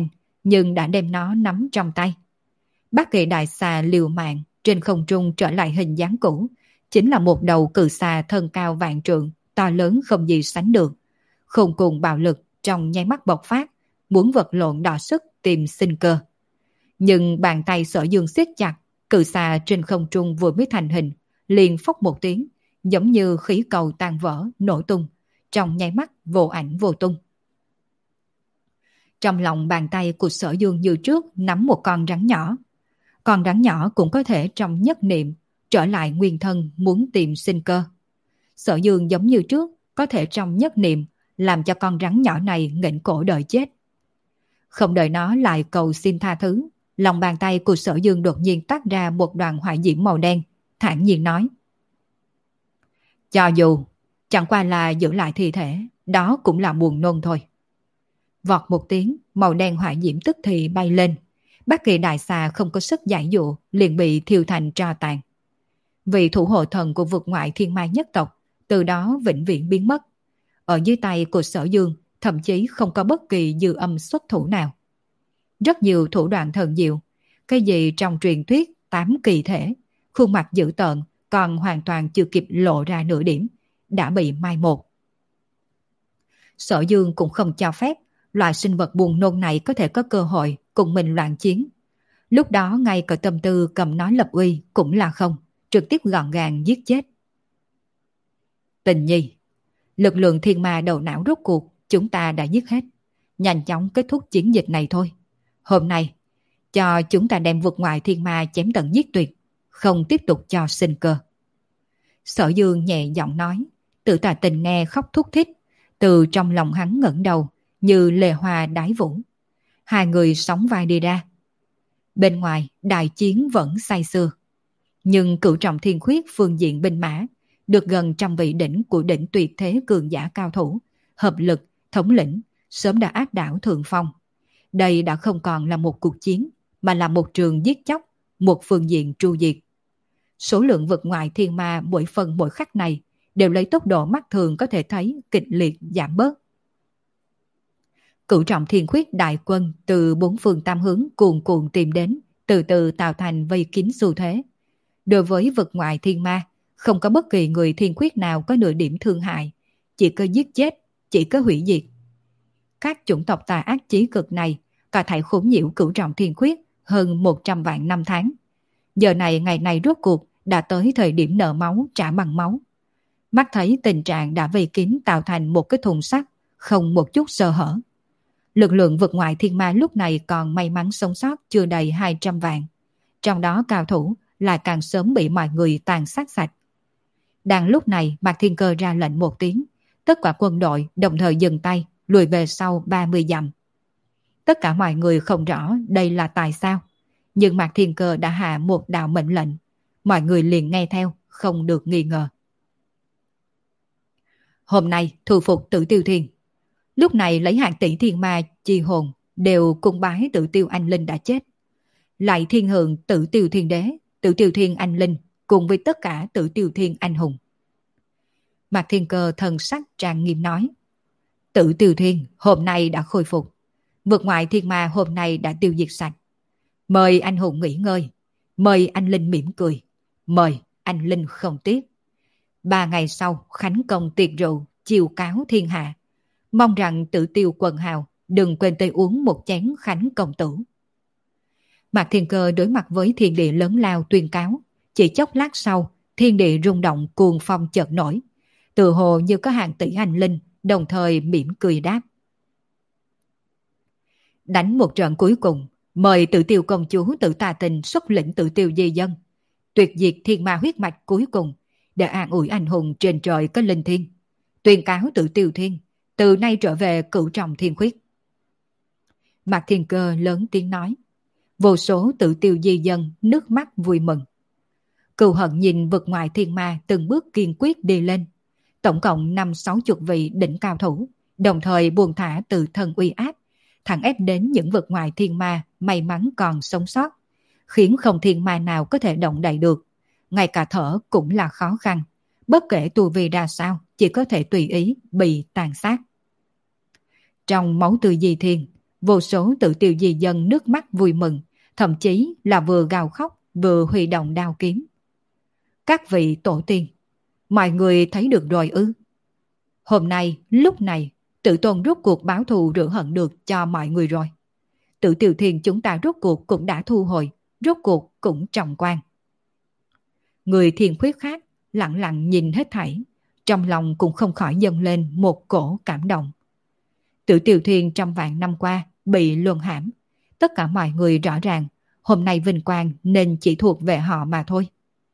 nhưng đã đem nó nắm trong tay. Bát Kỳ đại xà liều mạng trên không trung trở lại hình dáng cũ, chính là một đầu cự xà thân cao vạn trượng, to lớn không gì sánh được. Khôn cùng bạo lực trong nháy mắt bộc phát, muốn vật lộn đọ sức tìm sinh cơ. Nhưng bàn tay Sở Dương siết chặt, cự xà trên không trung vừa mới thành hình, liền phốc một tiếng, giống như khí cầu tan vỡ, nổ tung, trong nháy mắt vô ảnh vô tung. Trong lòng bàn tay của Sở Dương như trước nắm một con rắn nhỏ. Con rắn nhỏ cũng có thể trong nhất niệm trở lại nguyên thân muốn tìm sinh cơ. Sở Dương giống như trước có thể trong nhất niệm làm cho con rắn nhỏ này nghển cổ đợi chết. Không đợi nó lại cầu xin tha thứ, lòng bàn tay của Sở Dương đột nhiên toát ra một đoàn hỏa diễm màu đen, thản nhiên nói: cho dù chẳng qua là giữ lại thi thể, đó cũng là buồn nôn thôi. Vọt một tiếng, màu đen hỏa diễm tức thì bay lên. Bát Kỳ đại xà không có sức giải dụ, liền bị thiêu thành tro tàn. Vị thủ hộ thần của vực ngoại thiên ma nhất tộc từ đó vĩnh viễn biến mất. Ở dưới tay của Sở Dương thậm chí không có bất kỳ dư âm xuất thủ nào. Rất nhiều thủ đoạn thần diệu, cái gì trong truyền thuyết tám kỳ thể, khuôn mặt dữ tợn còn hoàn toàn chưa kịp lộ ra nửa điểm, đã bị mai một. Sở Dương cũng không cho phép loại sinh vật buồn nôn này có thể có cơ hội cùng mình loạn chiến. Lúc đó ngay cả tâm tư cầm nói lập uy cũng là không, trực tiếp gọn gàng giết chết. Tình nhi, lực lượng thiên ma đầu não rốt cuộc chúng ta đã giết hết, nhanh chóng kết thúc chiến dịch này thôi. Hôm nay cho chúng ta đem vực ngoại thiên ma chém tận giết tuyệt, không tiếp tục cho sinh cơ. Sở Dương nhẹ giọng nói, Tự Tà Tình nghe khóc thút thít, từ trong lòng hắn ngẩng đầu như lề hoa đái vũ. Hai người sóng vai đi ra. Bên ngoài đại chiến vẫn say sưa, nhưng Cửu Trọng Thiên Khuyết phương diện binh mã được gần trăm vị đỉnh của đỉnh tuyệt thế cường giả cao thủ, hợp lực, thống lĩnh, sớm đã áp đảo thượng phong. Đây đã không còn là một cuộc chiến, mà là một trường giết chóc, một phương diện tru diệt. Số lượng vực ngoại thiên ma mỗi phần mỗi khắc này đều lấy tốc độ mắt thường có thể thấy kịch liệt giảm bớt. Cửu Trọng Thiên Khuyết đại quân từ bốn phương tam hướng cuồn cuộn tìm đến, từ từ tạo thành vây kín xu thế. Đối với vực ngoại thiên ma, không có bất kỳ người thiên khuyết nào có nửa điểm thương hại, chỉ có giết chết, chỉ có hủy diệt. Các chủng tộc tà ác chí cực này cả thảy khốn nhiễu Cửu Trọng Thiên Khuyết hơn một trăm vạn năm tháng. Giờ này ngày này rốt cuộc đã tới thời điểm nợ máu trả bằng máu. Mắt thấy tình trạng đã vây kín tạo thành một cái thùng sắt, không một chút sơ hở. Lực lượng vực ngoại thiên ma lúc này còn may mắn sống sót chưa đầy hai trăm vạn. Trong đó cao thủ lại càng sớm bị mọi người tàn sát sạch. Đang lúc này Mạc Thiên Cơ ra lệnh một tiếng, tất cả quân đội đồng thời dừng tay, lùi về sau ba mươi dặm. Tất cả mọi người không rõ đây là tại sao, nhưng Mạc Thiên Cơ đã hạ một đạo mệnh lệnh, mọi người liền nghe theo, không được nghi ngờ. Hôm nay thu phục Tử Tiêu Thiên. Lúc này lấy hàng tỷ thiên ma chi hồn đều cung bái Tử Tiêu Anh Linh đã chết. Lại thiên hưởng Tử Tiêu Thiên Đế, Tử Tiêu Thiên Anh Linh cùng với tất cả Tử Tiêu Thiên Anh Hùng. Mạc Thiên Cơ thần sắc trang nghiêm nói, Tử Tiêu Thiên hôm nay đã khôi phục, vực ngoại thiên ma hôm nay đã tiêu diệt sạch. Mời anh hùng nghỉ ngơi, mời anh Linh mỉm cười, mời anh Linh không tiếc. Ba ngày sau khánh công tiệc rượu chiêu cáo thiên hạ, mong rằng Tử Tiêu quần hào đừng quên tới uống một chén khánh công tử. Mạc Thiên Cơ đối mặt với thiên địa lớn lao tuyên cáo, chỉ chốc lát sau thiên địa rung động cuồng phong chợt nổi, tự hồ như có hàng tỷ anh linh đồng thời mỉm cười đáp. Đánh một trận cuối cùng, mời Tử Tiêu công chúa Tử Tà Tình xuất lĩnh Tử Tiêu di dân, tuyệt diệt thiên ma huyết mạch cuối cùng, để an ủi anh hùng trên trời có linh thiên, tuyên cáo Tử Tiêu Thiên từ nay trở về Cửu Trọng Thiên Khuyết. Mạc Thiên Cơ lớn tiếng nói, vô số Tử Tiêu di dân nước mắt vui mừng. Cừu Hận nhìn vực ngoại thiên ma từng bước kiên quyết đi lên, tổng cộng năm sáu chục vị đỉnh cao thủ, đồng thời buông thả từ thân uy áp, thẳng ép đến những vực ngoại thiên ma may mắn còn sống sót, khiến không thiên ma nào có thể động đậy được, ngay cả thở cũng là khó khăn, bất kể tu vi ra sao, chỉ có thể tùy ý bị tàn sát. Trong máu tươi di thiên, Vô số tự tiêu di dân nước mắt vui mừng, thậm chí là vừa gào khóc vừa huy động đao kiếm. Các vị tổ tiên, mọi người thấy được rồi ư? Hôm nay, lúc này, Tử Tôn rốt cuộc báo thù rửa hận được cho mọi người rồi. Tử Tiêu Thiên chúng ta rốt cuộc cũng đã thu hồi, rốt cuộc cũng trọng quan. Người thiên khuyết khác lặng lặng nhìn hết thảy, trong lòng cũng không khỏi dâng lên một cổ cảm động. Tử Tiêu Thiên trăm vạn năm qua bị luân hãm, tất cả mọi người rõ ràng hôm nay vinh quang nên chỉ thuộc về họ mà thôi.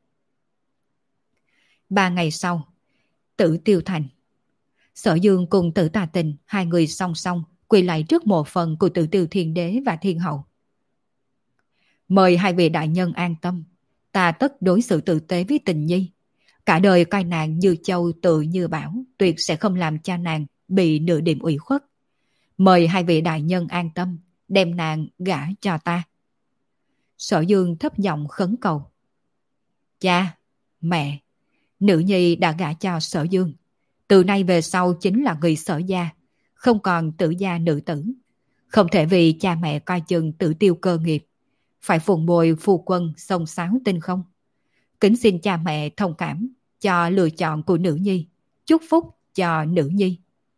Ba ngày sau, Tử Tiêu Thành. Sở Dương cùng Tử Tà Tình hai người song song quỳ lại trước mộ phần của Tử Tiêu Thiên Đế và Thiên Hậu. Mời hai vị đại nhân an tâm, ta tất đối xử tử tế với Tình Nhi. Cả đời coi nàng như châu tự như bảo, tuyệt sẽ không làm cha nàng bị nửa điểm ủy khuất. Mời hai vị đại nhân an tâm, đem nàng gả cho ta. Sở Dương thấp giọng khấn cầu. Cha, mẹ, nữ nhi đã gả cho Sở Dương. Từ nay về sau chính là người Sở gia, không còn Tử gia nữ tử. Không thể vì cha mẹ coi chừng Tử Tiêu cơ nghiệp, phải phụng bồi phu quân sông sáo tinh không. Kính xin cha mẹ thông cảm cho lựa chọn của nữ nhi, chúc phúc cho nữ nhi.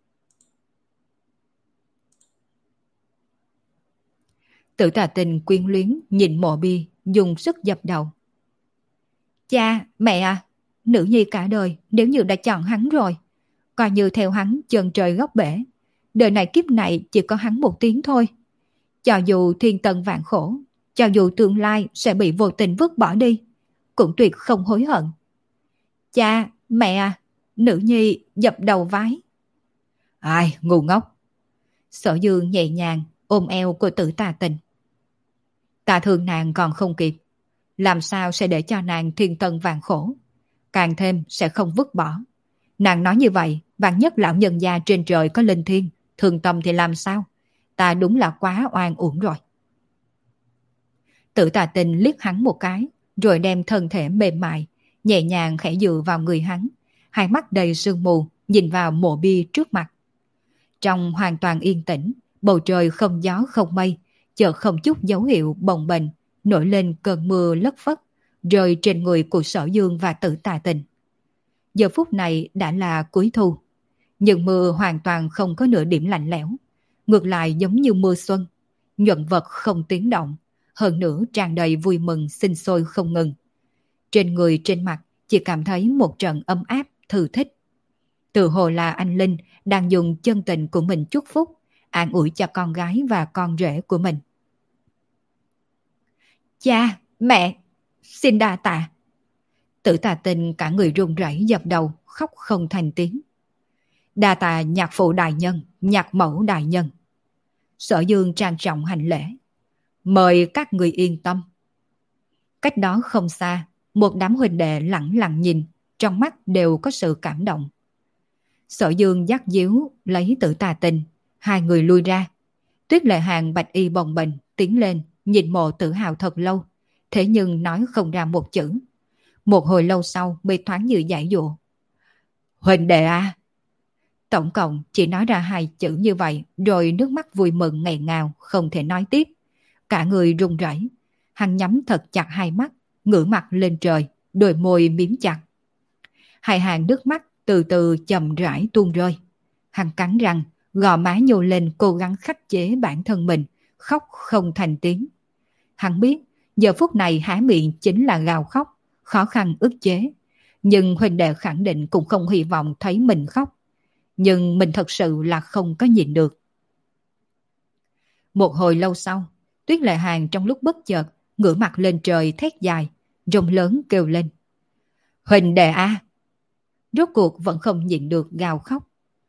Tử Tà Tình quyến luyến nhìn mộ bia, dùng sức dập đầu. Cha, mẹ à, nữ nhi cả đời nếu như đã chọn hắn rồi, coi như theo hắn chân trời góc bể, đời này kiếp này chỉ có hắn một tiếng thôi. Cho dù thiên tận vạn khổ, cho dù tương lai sẽ bị vô tình vứt bỏ đi, cũng tuyệt không hối hận. Cha, mẹ à, nữ nhi dập đầu vái. Ai, ngu ngốc. Sở Dương nhẹ nhàng ôm eo của Tử Tà Tình. Ta thương nàng còn không kịp, làm sao sẽ để cho nàng thiên tân vạn khổ, càng thêm sẽ không vứt bỏ. Nàng nói như vậy, vạn nhất lão nhân gia trên trời có linh thiêng, thương tâm thì làm sao? Ta đúng là quá oan uổng rồi. Tử Tà Tình liếc hắn một cái, rồi đem thân thể mềm mại, nhẹ nhàng khẽ dựa vào người hắn, hai mắt đầy sương mù, nhìn vào mộ bia trước mặt. Trong hoàn toàn yên tĩnh, bầu trời không gió không mây, chợt không chút dấu hiệu bồng bềnh, nổi lên cơn mưa lất phất, rơi trên người của Sở Dương và Tử Tà Tình. Giờ phút này đã là cuối thu, nhưng mưa hoàn toàn không có nửa điểm lạnh lẽo, ngược lại giống như mưa xuân, nhuận vật không tiếng động, hơn nữa tràn đầy vui mừng sinh sôi không ngừng. Trên người trên mặt chỉ cảm thấy một trận ấm áp thư thích. Tự hồ là anh Linh đang dùng chân tình của mình chúc phúc, an ủi cho con gái và con rể của mình. Cha, mẹ, xin đa tạ. Tử Tà Tình cả người run rẩy dập đầu, khóc không thành tiếng. Đa tạ nhạc phụ đại nhân, nhạc mẫu đại nhân. Sở Dương trang trọng hành lễ. Mời các người yên tâm. Cách đó không xa, một đám huynh đệ lặng lặng nhìn, trong mắt đều có sự cảm động. Sở Dương dắt díu lấy Tử Tà Tình, hai người lui ra. Tuyết Lệ Hàng bạch y bồng bềnh tiến lên, nhìn mộ Tử Hào thật lâu, thế nhưng nói không ra một chữ. Một hồi lâu sau mới thoáng như giải dụa. Huynh đệ à! Tổng cộng chỉ nói ra hai chữ như vậy, rồi nước mắt vui mừng nghẹn ngào, không thể nói tiếp. Cả người run rẩy, hắn nhắm thật chặt hai mắt, ngửa mặt lên trời, đôi môi miếm chặt. Hai hàng nước mắt từ từ chậm rãi tuôn rơi. Hắn cắn răng, gò má nhô lên cố gắng khắc chế bản thân mình, khóc không thành tiếng. Hắn biết, giờ phút này há miệng chính là gào khóc, khó khăn ức chế. Nhưng huynh đệ khẳng định cũng không hy vọng thấy mình khóc. Nhưng mình thật sự là không có nhìn được. Một hồi lâu sau, Tuyết Lệ Hàng trong lúc bất chợt ngửa mặt lên trời thét dài, rồng lớn kêu lên. Huynh đệ a! Rốt cuộc vẫn không nhịn được gào khóc.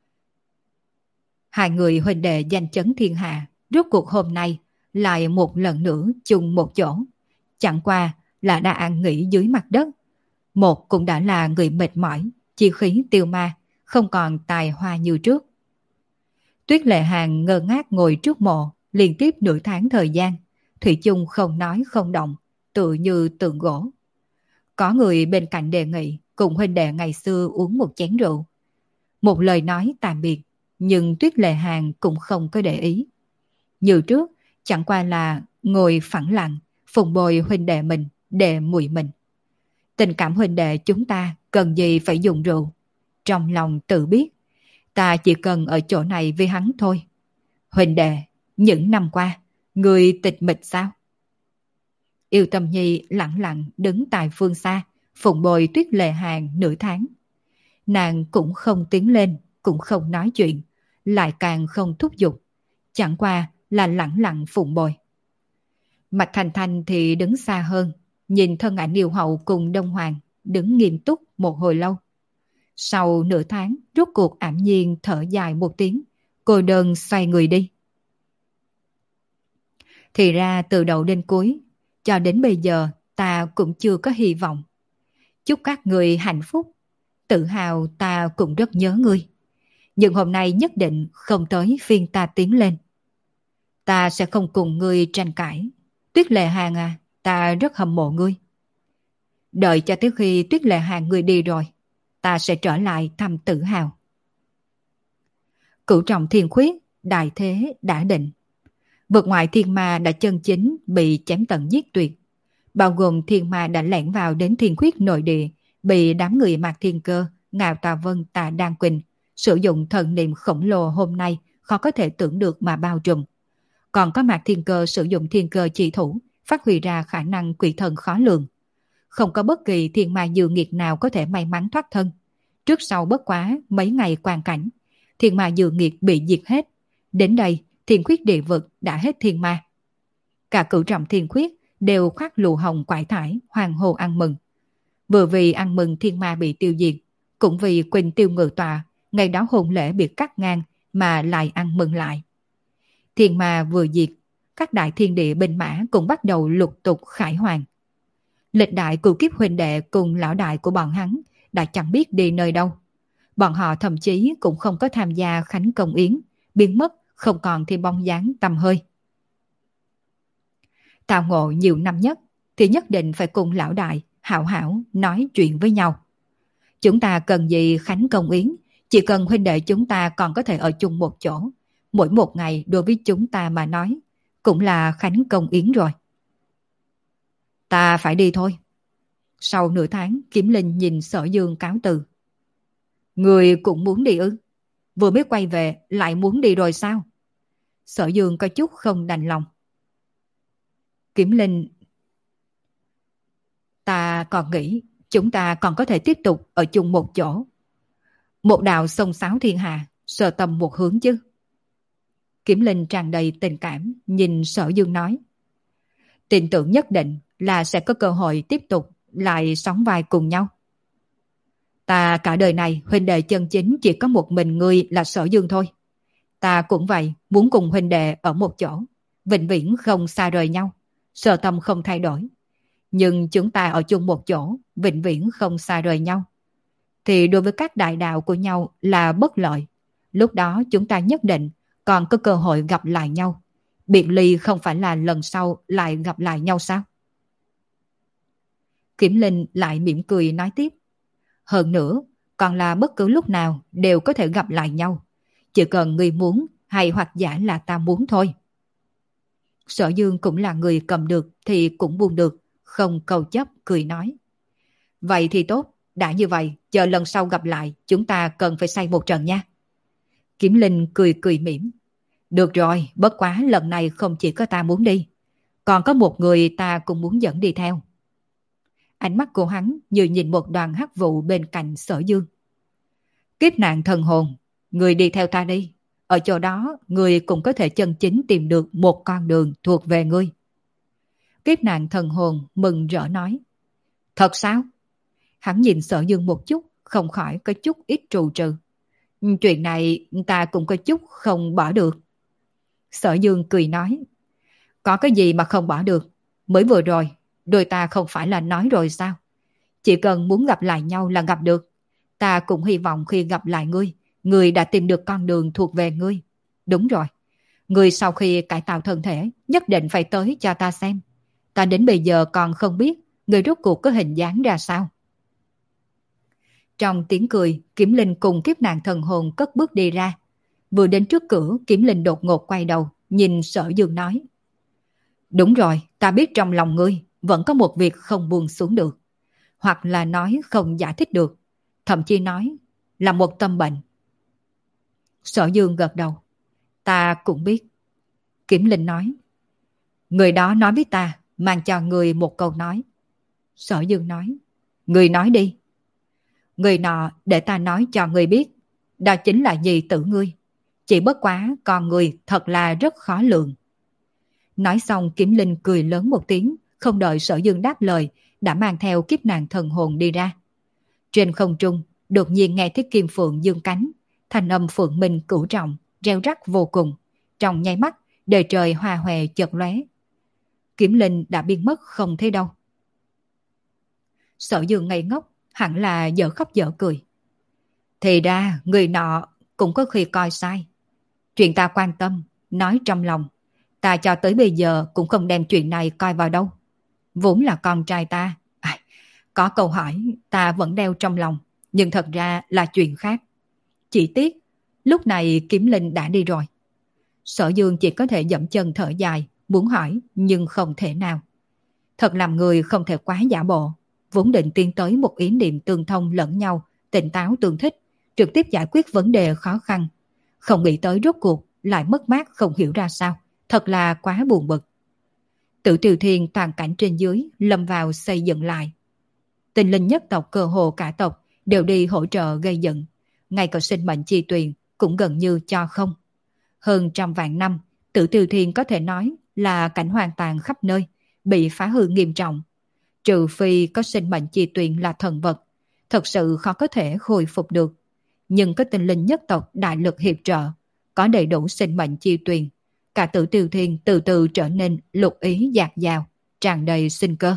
Hai người huynh đệ danh chấn thiên hạ, rốt cuộc hôm nay lại một lần nữa chung một chỗ. Chẳng qua là đã an nghỉ dưới mặt đất. Một cũng đã là người mệt mỏi, chi khí tiêu ma, không còn tài hoa như trước. Tuyết Lệ Hàng ngơ ngác ngồi trước mộ, liên tiếp nửa tháng thời gian, thủy chung không nói không động, tự như tượng gỗ. Có người bên cạnh đề nghị cùng huynh đệ ngày xưa uống một chén rượu. Một lời nói tạm biệt, nhưng Tuyết Lệ Hàng cũng không có để ý. Như trước, chẳng qua là ngồi phẳng lặng, phụng bồi huynh đệ mình, đệ muội mình. Tình cảm huynh đệ chúng ta cần gì phải dùng rượu. Trong lòng tự biết, ta chỉ cần ở chỗ này với hắn thôi. Huynh đệ, những năm qua, người tịch mịch sao? Yêu Tâm Nhi lặng lặng đứng tại phương xa, phụng bồi Tuyết Lệ Hàng nửa tháng. Nàng cũng không tiến lên, cũng không nói chuyện, lại càng không thúc giục, chẳng qua là lặng lặng phụng bồi. Mạch Thành Thành thì đứng xa hơn, nhìn thân ảnh yêu hậu cùng Đông Hoàng, đứng nghiêm túc một hồi lâu. Sau nửa tháng, rốt cuộc ảm nhiên thở dài một tiếng, cô đơn xoay người đi. Thì ra từ đầu đến cuối, cho đến bây giờ ta cũng chưa có hy vọng. Chúc các người hạnh phúc, tự hào ta cũng rất nhớ ngươi. Nhưng hôm nay nhất định không tới phiên ta tiến lên. Ta sẽ không cùng ngươi tranh cãi. Tuyết Lệ Hàng à, ta rất hâm mộ ngươi. Đợi cho tới khi Tuyết Lệ Hàng ngươi đi rồi, ta sẽ trở lại thăm tự hào. Cửu trọng thiên khuyết, đại thế đã định. Vượt ngoại thiên ma đã chân chính bị chém tận giết tuyệt. Bao gồm thiên ma đã lẻn vào đến thiên khuyết nội địa, bị đám người Mạc Thiên Cơ, Ngạo Tà Vân, Tà Đan Quỳnh sử dụng thần niệm khổng lồ hôm nay khó có thể tưởng được mà bao trùm. Còn có Mạc Thiên Cơ sử dụng thiên cơ chỉ thủ, phát huy ra khả năng quỷ thần khó lường. Không có bất kỳ thiên ma dư nghiệt nào có thể may mắn thoát thân. Trước sau bất quá mấy ngày quan cảnh, thiên ma dư nghiệt bị diệt hết. Đến đây, thiên khuyết địa vực đã hết thiên ma. Cả cửu trọng thiên khuyết đều khoác lụa hồng quải thải, hoàng hồ ăn mừng. Vừa vì ăn mừng thiên ma bị tiêu diệt, cũng vì Quỳnh Tiêu Ngự Tọa, ngày đó hôn lễ bị cắt ngang mà lại ăn mừng lại. Thiên ma vừa diệt, các đại thiên địa binh mã cũng bắt đầu lục tục khải hoàn. Lịch đại cửu kiếp huynh đệ cùng lão đại của bọn hắn đã chẳng biết đi nơi đâu. Bọn họ thậm chí cũng không có tham gia khánh công yến, biến mất không còn thêm bóng dáng tăm hơi. Tào Ngộ nhiều năm nhất thì nhất định phải cùng lão đại hảo hảo nói chuyện với nhau. Chúng ta cần gì khánh công yến, chỉ cần huynh đệ chúng ta còn có thể ở chung một chỗ, mỗi một ngày đối với chúng ta mà nói cũng là khánh công yến rồi. Ta phải đi thôi. Sau nửa tháng, Kiếm Linh nhìn Sở Dương cáo từ. Người cũng muốn đi ư? Vừa mới quay về lại muốn đi rồi sao? Sở Dương có chút không đành lòng. Kiếm Linh, ta còn nghĩ chúng ta còn có thể tiếp tục ở chung một chỗ. Một đạo sông sáo thiên hạ, sờ tầm một hướng chứ. Kiếm Linh tràn đầy tình cảm, nhìn Sở Dương nói. Tin tưởng nhất định là sẽ có cơ hội tiếp tục lại sóng vai cùng nhau. Ta cả đời này huynh đệ chân chính chỉ có một mình ngươi là Sở Dương thôi. Ta cũng vậy, muốn cùng huynh đệ ở một chỗ, vĩnh viễn không xa rời nhau, Sở tâm không thay đổi. Nhưng chúng ta ở chung một chỗ, vĩnh viễn không xa rời nhau, thì đối với các đại đạo của nhau là bất lợi. Lúc đó chúng ta nhất định còn có cơ hội gặp lại nhau. Biệt ly không phải là lần sau lại gặp lại nhau sao? Kiếm Linh lại mỉm cười nói tiếp. Hơn nữa, còn là bất cứ lúc nào đều có thể gặp lại nhau. Chỉ cần ngươi muốn hay hoặc giả là ta muốn thôi. Sở Dương cũng là người cầm được thì cũng buông được, không cầu chấp cười nói. Vậy thì tốt, đã như vậy, chờ lần sau gặp lại chúng ta cần phải say một trận nha. Kiếm Linh cười cười mỉm. Được rồi, bất quá lần này không chỉ có ta muốn đi, còn có một người ta cũng muốn dẫn đi theo. Ánh mắt của hắn như nhìn một đoàn hắc vụ bên cạnh Sở Dương. Kiếp nạn thần hồn, người đi theo ta đi. Ở chỗ đó, người cũng có thể chân chính tìm được một con đường thuộc về ngươi. Kiếp nạn thần hồn mừng rỡ nói. Thật sao? Hắn nhìn Sở Dương một chút, không khỏi có chút ít trù trừ. Chuyện này ta cũng có chút không bỏ được. Sở Dương cười nói. Có cái gì mà không bỏ được? Mới vừa rồi, đôi ta không phải là nói rồi sao? Chỉ cần muốn gặp lại nhau là gặp được. Ta cũng hy vọng khi gặp lại ngươi, ngươi đã tìm được con đường thuộc về ngươi. Đúng rồi. Ngươi sau khi cải tạo thân thể, nhất định phải tới cho ta xem. Ta đến bây giờ còn không biết ngươi rốt cuộc có hình dáng ra sao. Trong tiếng cười, Kiếm Linh cùng kiếp nạn thần hồn cất bước đi ra. Vừa đến trước cửa, Kiếm Linh đột ngột quay đầu, nhìn Sở Dương nói. Đúng rồi, ta biết trong lòng ngươi vẫn có một việc không buông xuống được. Hoặc là nói không giải thích được. Thậm chí nói là một tâm bệnh. Sở Dương gật đầu. Ta cũng biết. Kiểm Linh nói. Người đó nói với ta, mang cho người một câu nói. Sở Dương nói. Người nói đi. Người nọ để ta nói cho người biết. Đó chính là nhi tử ngươi. Chỉ bất quá con người thật là rất khó lường. Nói xong Kiểm Linh cười lớn một tiếng, không đợi Sở Dương đáp lời, đã mang theo kiếp nạn thần hồn đi ra. Trên không trung, đột nhiên nghe thấy kim phượng dương cánh, thanh âm phượng minh cửu trọng, reo rắc vô cùng. Trong nháy mắt, đời trời hoa hòe chợt lóe. Kiểm Linh đã biến mất không thấy đâu. Sở Dương ngây ngốc, hẳn là dở khóc dở cười. Thì ra, người nọ cũng có khi coi sai. Chuyện ta quan tâm, nói trong lòng. Ta cho tới bây giờ cũng không đem chuyện này coi vào đâu. Vốn là con trai ta. À, có câu hỏi ta vẫn đeo trong lòng, nhưng thật ra là chuyện khác. Chỉ tiếc, lúc này Kiếm Linh đã đi rồi. Sở Dương chỉ có thể dậm chân thở dài, muốn hỏi nhưng không thể nào. Thật làm người không thể quá giả bộ. Vốn định tiến tới một ý niệm tương thông lẫn nhau, tỉnh táo tương thích, trực tiếp giải quyết vấn đề khó khăn. Không nghĩ tới rốt cuộc lại mất mát không hiểu ra sao. Thật là quá buồn bực. Tử Triều Thiên toàn cảnh trên dưới lâm vào xây dựng lại. Tinh linh nhất tộc cơ hồ cả tộc đều đi hỗ trợ gây dựng. Ngay cả sinh mệnh chi tuyền cũng gần như cho không. Hơn trăm vạn năm, Tử Triều Thiên có thể nói là cảnh hoàn toàn khắp nơi, bị phá hư nghiêm trọng. Trừ phi có sinh mệnh chi tuyền là thần vật, thật sự khó có thể khôi phục được. Nhưng có tinh linh nhất tộc đại lực hiệp trợ, có đầy đủ sinh mệnh chi tuyền, cả Tử Triều Thiên từ từ trở nên lục ý dạt dào, tràn đầy sinh cơ.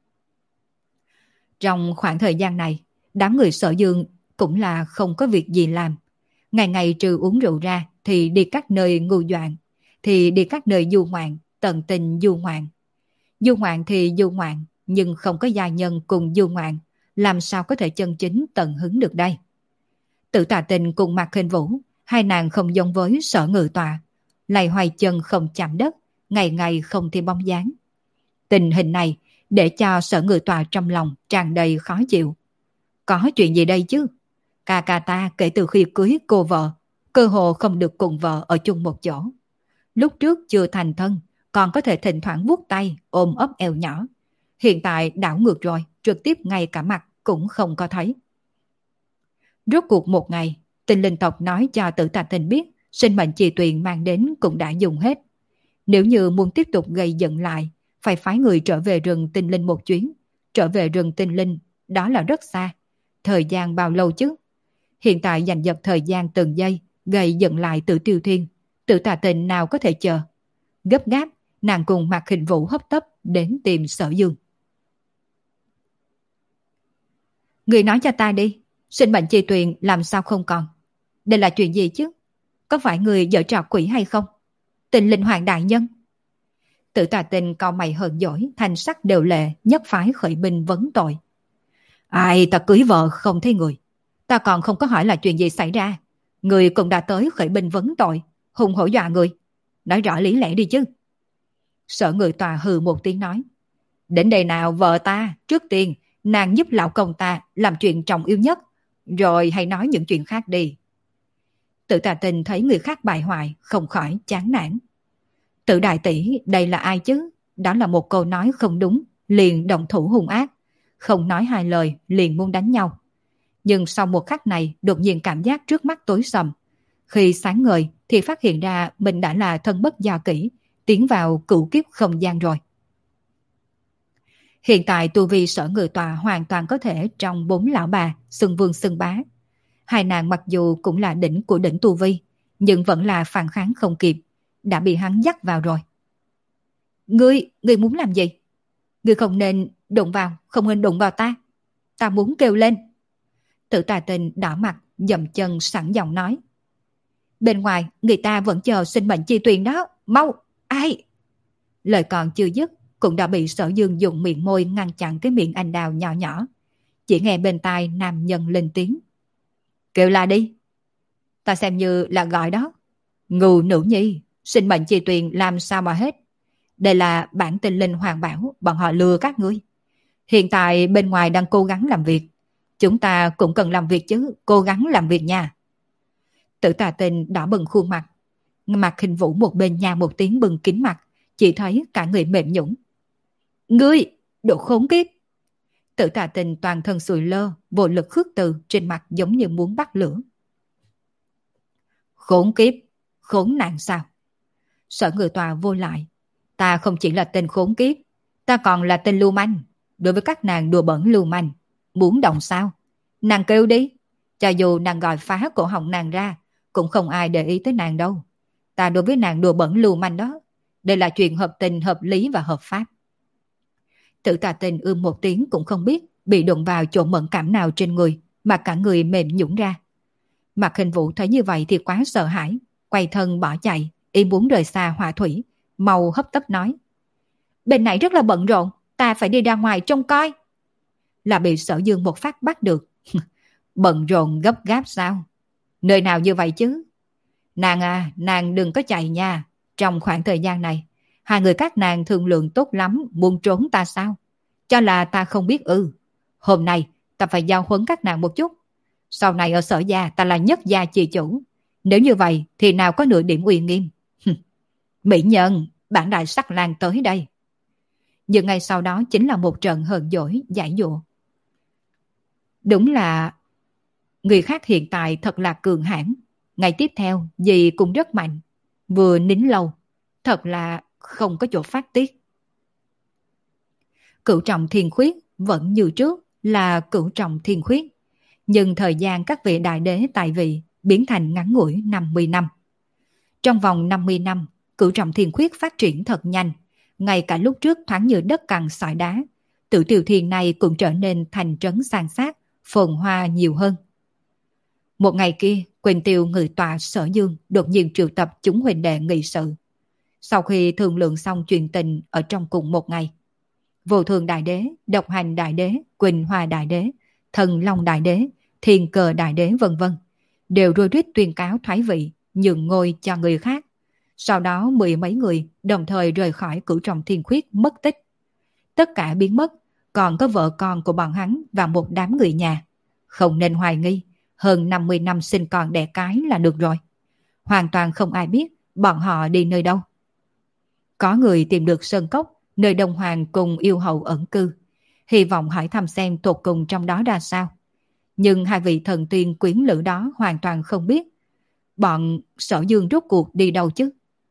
Trong khoảng thời gian này, đám người Sở Dương cũng là không có việc gì làm. Ngày ngày trừ uống rượu ra thì đi các nơi ngu doạn, thì đi các nơi du ngoạn, tận tình du ngoạn. Du ngoạn thì du ngoạn, nhưng không có gia nhân cùng du ngoạn, làm sao có thể chân chính tận hứng được đây? Tử Tà Tình cùng Mạc Khinh Vũ, hai nàng không giống với Sở Ngự Tọa, lầy hoài chân không chạm đất, ngày ngày không thêm bóng dáng. Tình hình này để cho Sở Ngự Tọa trong lòng tràn đầy khó chịu. Có chuyện gì đây chứ? Ca ca ta kể từ khi cưới cô vợ, cơ hồ không được cùng vợ ở chung một chỗ. Lúc trước chưa thành thân, còn có thể thỉnh thoảng vuốt tay, ôm ấp eo nhỏ. Hiện tại đảo ngược rồi, trực tiếp ngay cả mặt cũng không có thấy. Rốt cuộc một ngày, Tinh linh tộc nói cho Tử Tà Tình biết sinh mệnh chi tuyền mang đến cũng đã dùng hết. Nếu như muốn tiếp tục gây dựng lại, phải phái người trở về rừng tinh linh một chuyến. Trở về rừng tinh linh, đó là rất xa. Thời gian bao lâu chứ? Hiện tại giành giật thời gian từng giây, gây dựng lại Tử Triều Thiên. Tử Tà Tình nào có thể chờ? Gấp gáp, nàng cùng Mạc Khinh Vũ hấp tấp đến tìm Sở Dương. Người nói cho ta đi, sinh mệnh chi tuyền làm sao không còn? Đây là chuyện gì chứ? Có phải người giở trò quỷ hay không? Tình linh hoàng đại nhân. Tử Tà Tình cau mày hờn dỗi, thành sắc đều lệ, nhất phái khởi binh vấn tội. Ai, ta cưới vợ không thấy người. Ta còn không có hỏi là chuyện gì xảy ra. Người cũng đã tới khởi binh vấn tội, hùng hổ dọa người. Nói rõ lý lẽ đi chứ. Sở Ngự Tòa hừ một tiếng nói. Đến đây nào vợ ta, trước tiên nàng giúp lão công ta làm chuyện trọng yếu nhất, rồi hãy nói những chuyện khác đi. Tử Tà Tình thấy người khác bại hoại, không khỏi chán nản. Tử đại tỷ, đây là ai chứ? Đó là một câu nói không đúng, liền động thủ hung ác. Không nói hai lời, liền muốn đánh nhau. Nhưng sau một khắc này, đột nhiên cảm giác trước mắt tối sầm. Khi sáng ngời, thì phát hiện ra mình đã là thân bất do kỹ, tiến vào cửu kiếp không gian rồi. Hiện tại tu vi Sở Ngự Tòa hoàn toàn có thể trong bốn lão bà, xưng vương xưng bá. Hai nàng mặc dù cũng là đỉnh của đỉnh tu vi, nhưng vẫn là phản kháng không kịp, đã bị hắn dắt vào rồi. Ngươi, ngươi muốn làm gì? Ngươi không nên đụng vào, không nên đụng vào ta. Ta muốn kêu lên. Tử Tà Tình đỏ mặt, dậm chân sẵn giọng nói. Bên ngoài, người ta vẫn chờ sinh mệnh chi tuyền đó. Mau, ai? Lời còn chưa dứt, cũng đã bị Sở Dương dùng miệng môi ngăn chặn cái miệng anh đào nhỏ nhỏ. Chỉ nghe bên tai nam nhân lên tiếng. Kêu la đi. Ta xem như là gọi đó. Ngu nữ nhi, Sinh mệnh chi tuyền làm sao mà hết. Đây là bản tinh linh hoàng bảo, bọn họ lừa các ngươi. Hiện tại bên ngoài đang cố gắng làm việc. Chúng ta cũng cần làm việc chứ, cố gắng làm việc nha. Tử Tà Tinh đỏ bừng khuôn mặt. Mặt Hình Vũ một bên nha một tiếng bừng kín mặt, chỉ thấy cả người mềm nhũn. Ngươi, đồ khốn kiếp! Tử Tà Tinh toàn thân sùi lơ, vô lực khước từ, trên mặt giống như muốn bắt lửa. Khốn kiếp, khốn nạn sao? Sở Ngự Tòa vô lại. Ta không chỉ là tên khốn kiếp, ta còn là tên lưu manh. Đối với các nàng đùa bẩn lưu manh, muốn động sao? Nàng kêu đi. Cho dù nàng gọi phá cổ họng nàng ra, cũng không ai để ý tới nàng đâu. Ta đối với nàng đùa bẩn lưu manh đó, đây là chuyện hợp tình, hợp lý và hợp pháp. Tử Tà Tinh ưm một tiếng cũng không biết bị đụng vào chỗ mẫn cảm nào trên người mà cả người mềm nhũn ra. Mặt Hình Vũ thấy như vậy thì quá sợ hãi, quay thân bỏ chạy, y muốn rời xa hỏa thủy, mau hấp tấp nói. Bên này rất là bận rộn, ta phải đi ra ngoài trông coi. Là bị Sở Dương một phát bắt được. Bận rộn gấp gáp sao? Nơi nào như vậy chứ? Nàng à, nàng đừng có chạy nha. Trong khoảng thời gian này, hai người các nàng thương lượng tốt lắm, muốn trốn ta sao? Cho là ta không biết ư. Hôm nay, ta phải giao huấn các nàng một chút. Sau này ở Sở gia ta là nhất gia chi chủ. Nếu như vậy thì nào có nửa điểm uy nghiêm. Mỹ nhân, bản đại sắc lang tới đây. Nhưng ngay sau đó chính là một trận hờn dỗi, giải dụa. Đúng là người khác hiện tại thật là cường hãn. Ngày tiếp theo, dì cũng rất mạnh. Vừa nín lâu, thật là không có chỗ phát tiết. Cửu trọng thiên khuyết vẫn như trước là cửu trọng thiên khuyết. Nhưng thời gian các vị đại đế tại vị biến thành ngắn ngủi năm mươi năm. Trong vòng năm mươi năm, cửu trọng thiên khuyết phát triển thật nhanh. Ngay cả lúc trước thoáng như đất cằn sỏi đá, Tử Tiêu Thiên này cũng trở nên thành trấn san sát, phồn hoa nhiều hơn. Một ngày kia, Quỳnh Tiêu người tọa Sở Dương đột nhiên triệu tập chúng huynh đệ nghị sự. Sau khi thương lượng xong chuyện tình ở trong cùng một ngày, Vô Thường Đại Đế, Độc Hành Đại Đế, Quỳnh Hoa Đại Đế, Thần Long Đại Đế, Thiên Cờ Đại Đế vân vân đều rối rít tuyên cáo thoái vị, nhường ngôi cho người khác. Sau đó mười mấy người đồng thời rời khỏi cửu trọng thiên khuyết mất tích. Tất cả biến mất, còn có vợ con của bọn hắn và một đám người nhà. Không nên hoài nghi, hơn năm mươi năm sinh con đẻ cái là được rồi. Hoàn toàn không ai biết bọn họ đi nơi đâu. Có người tìm được sơn cốc, nơi Đông Hoàng cùng yêu hậu ẩn cư. Hy vọng hỏi thăm xem tột cùng trong đó ra sao. Nhưng hai vị thần tiên quyến lữ đó hoàn toàn không biết. Bọn Sở Dương rốt cuộc đi đâu chứ?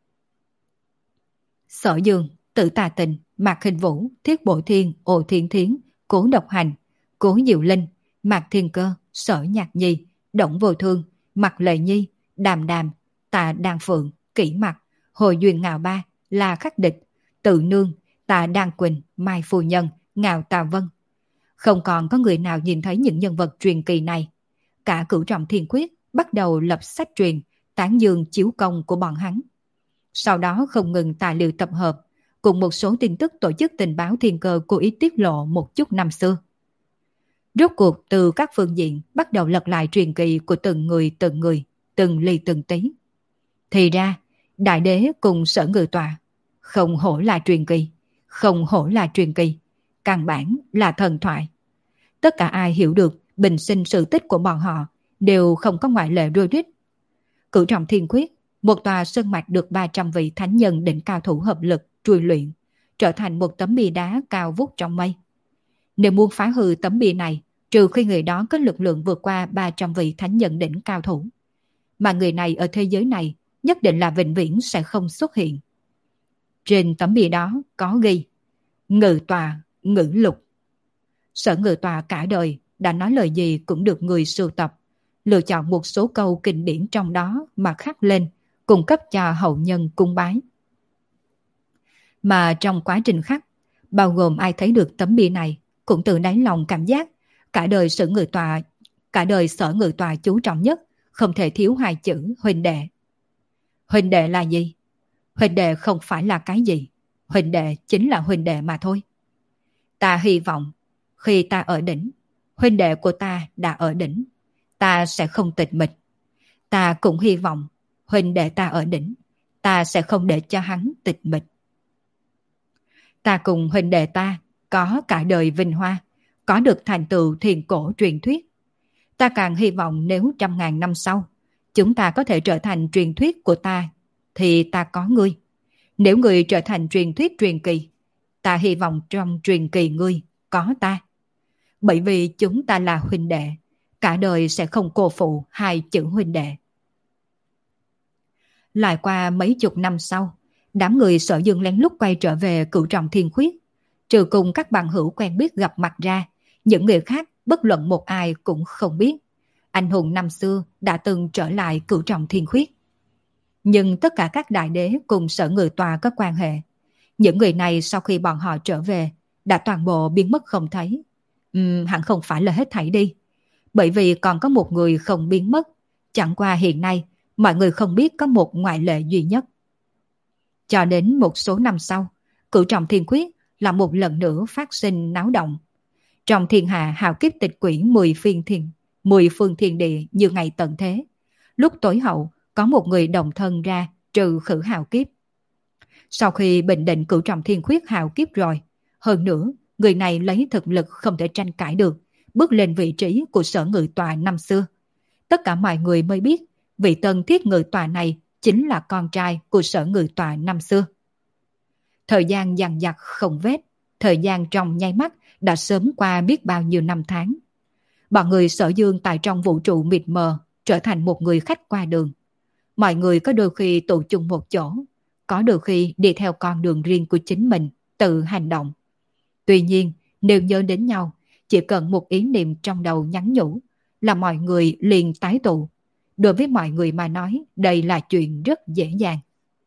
Sở Dương, Tử Tà Tình, Mạc Hình Vũ, Thiết Bộ Thiên, Ồ Thiên Thiến, Cố Độc Hành, Cố Diệu Linh, Mạc Thiên Cơ, Sở Nhạc Nhi, Động Vô Thương, Mạc Lệ Nhi, Đàm Đàm, Tạ Đan Phượng, Kỷ Mặc, Hồ Duyên Ngạo Ba, La Khắc Địch, Tự Nương, Tạ Đan Quỳnh, Mai Phu Nhân, Ngạo Tà Vân. Không còn có người nào nhìn thấy những nhân vật truyền kỳ này. Cả cửu trọng thiên quyết bắt đầu lập sách truyền, tán dương chiếu công của bọn hắn. Sau đó không ngừng tài liệu tập hợp, cùng một số tin tức tổ chức tình báo thiên cơ cố ý tiết lộ một chút năm xưa. Rốt cuộc từ các phương diện bắt đầu lật lại truyền kỳ của từng người từng người, từng ly từng tí. Thì ra, đại đế cùng Sở Ngự Tọa, không hổ là truyền kỳ, không hổ là truyền kỳ, căn bản là thần thoại. Tất cả ai hiểu được bình sinh sự tích của bọn họ đều không có ngoại lệ rối rít. Cửu trọng thiên quyết, một tòa sơn mạch được ba trăm vị thánh nhân đỉnh cao thủ hợp lực trùi luyện, trở thành một tấm bia đá cao vút trong mây. Nếu muốn phá hư tấm bia này, trừ khi người đó có lực lượng vượt qua ba trăm vị thánh nhân đỉnh cao thủ. Mà người này ở thế giới này nhất định là vĩnh viễn sẽ không xuất hiện. Trên tấm bia đó có ghi Ngự Tòa, Ngữ Lục. Sở Ngự Tòa cả đời đã nói lời gì cũng được người sưu tập, lựa chọn một số câu kinh điển trong đó mà khắc lên, cung cấp cho hậu nhân cung bái. Mà trong quá trình khắc, bao gồm ai thấy được tấm bia này cũng tự đáy lòng cảm giác cả đời Sở Ngự Tòa, cả đời Sở Ngự Tòa chú trọng nhất không thể thiếu hai chữ huynh đệ. Huynh đệ là gì? Huynh đệ không phải là cái gì, huynh đệ chính là huynh đệ mà thôi. Ta hy vọng khi ta ở đỉnh, huynh đệ của ta đã ở đỉnh, ta sẽ không tịch mịch. Ta cũng hy vọng huynh đệ ta ở đỉnh, ta sẽ không để cho hắn tịch mịch. Ta cùng huynh đệ ta có cả đời vinh hoa, có được thành tựu thiền cổ truyền thuyết. Ta càng hy vọng nếu trăm ngàn năm sau, chúng ta có thể trở thành truyền thuyết của ta, thì ta có ngươi. Nếu ngươi trở thành truyền thuyết truyền kỳ, ta hy vọng trong truyền kỳ ngươi có ta. Bởi vì chúng ta là huynh đệ, cả đời sẽ không cô phụ hai chữ huynh đệ. Lại qua mấy chục năm sau, đám người Sở Dương lén lút quay trở về Cửu Trọng Thiên Khuyết. Trừ cùng các bằng hữu quen biết gặp mặt ra, những người khác bất luận một ai cũng không biết anh hùng năm xưa đã từng trở lại Cửu Trọng Thiên Khuyết. Nhưng tất cả các đại đế cùng Sở Người Tòa có quan hệ. Những người này sau khi bọn họ trở về đã toàn bộ biến mất không thấy. Uhm, hẳn không phải là hết thảy đi. Bởi vì còn có một người không biến mất. Chẳng qua hiện nay mọi người không biết có một ngoại lệ duy nhất. Cho đến một số năm sau, Cửu Trọng Thiên Khuyết là một lần nữa phát sinh náo động. Trong thiên hạ hào kiếp tịch quỷ mười phiên thiên, mười phương thiên địa như ngày tận thế. Lúc tối hậu, có một người đồng thân ra trừ khử hào kiếp. Sau khi bình định Cửu Trọng Thiên Khuyết hào kiếp rồi, hơn nữa, người này lấy thực lực không thể tranh cãi được, bước lên vị trí của Sở Ngự Tòa năm xưa. Tất cả mọi người mới biết, vị tân thiết ngự tòa này chính là con trai của Sở Ngự Tòa năm xưa. Thời gian dằng dặc không vết, thời gian trong nháy mắt đã sớm qua biết bao nhiêu năm tháng. Bọn người Sở Dương tại trong vũ trụ mịt mờ trở thành một người khách qua đường. Mọi người có đôi khi tụ chung một chỗ, có đôi khi đi theo con đường riêng của chính mình, tự hành động. Tuy nhiên, nếu nhớ đến nhau, chỉ cần một ý niệm trong đầu nhắn nhủ là mọi người liền tái tụ. Đối với mọi người mà nói, đây là chuyện rất dễ dàng.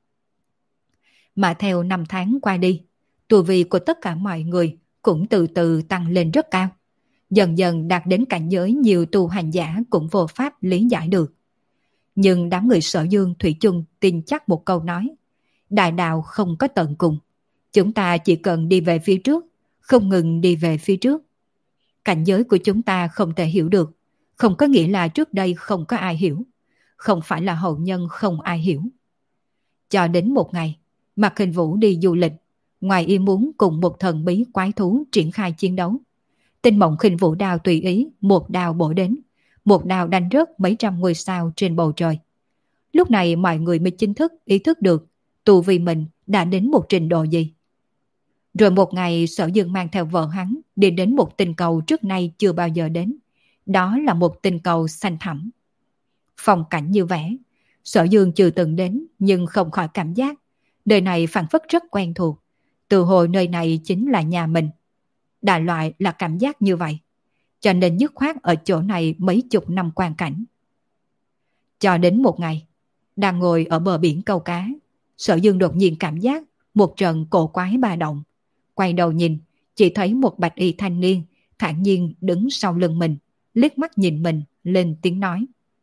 Mà theo năm tháng qua đi, tu vi của tất cả mọi người cũng từ từ tăng lên rất cao. Dần dần đạt đến cảnh giới nhiều tu hành giả cũng vô pháp lý giải được. Nhưng đám người Sở Dương thủy chung tin chắc một câu nói: đại đạo không có tận cùng. Chúng ta chỉ cần đi về phía trước, không ngừng đi về phía trước. Cảnh giới của chúng ta không thể hiểu được, không có nghĩa là trước đây không có ai hiểu, không phải là hậu nhân không ai hiểu. Cho đến một ngày, Mạc Hình Vũ đi du lịch, ngoài ý muốn cùng một thần bí quái thú triển khai chiến đấu. Tinh Mộng Khinh Vũ đao tùy ý một đao bổ đến, một đao đánh rớt mấy trăm ngôi sao trên bầu trời. Lúc này mọi người mới chính thức ý thức được tu vi mình đã đến một trình độ gì. Rồi một ngày Sở Dương mang theo vợ hắn đi đến một tinh cầu trước nay chưa bao giờ đến. Đó là một tinh cầu xanh thẳm. Phong cảnh như vẽ, Sở Dương chưa từng đến nhưng không khỏi cảm giác đời này phảng phất rất quen thuộc. Từ hồi nơi này chính là nhà mình. Đại loại là cảm giác như vậy, cho nên dứt khoát ở chỗ này mấy chục năm quan cảnh. Cho đến một ngày, đang ngồi ở bờ biển câu cá, Sở Dương đột nhiên cảm giác một trận cổ quái ba động. Quay đầu nhìn, chỉ thấy một bạch y thanh niên thản nhiên đứng sau lưng mình, liếc mắt nhìn mình, lên tiếng nói: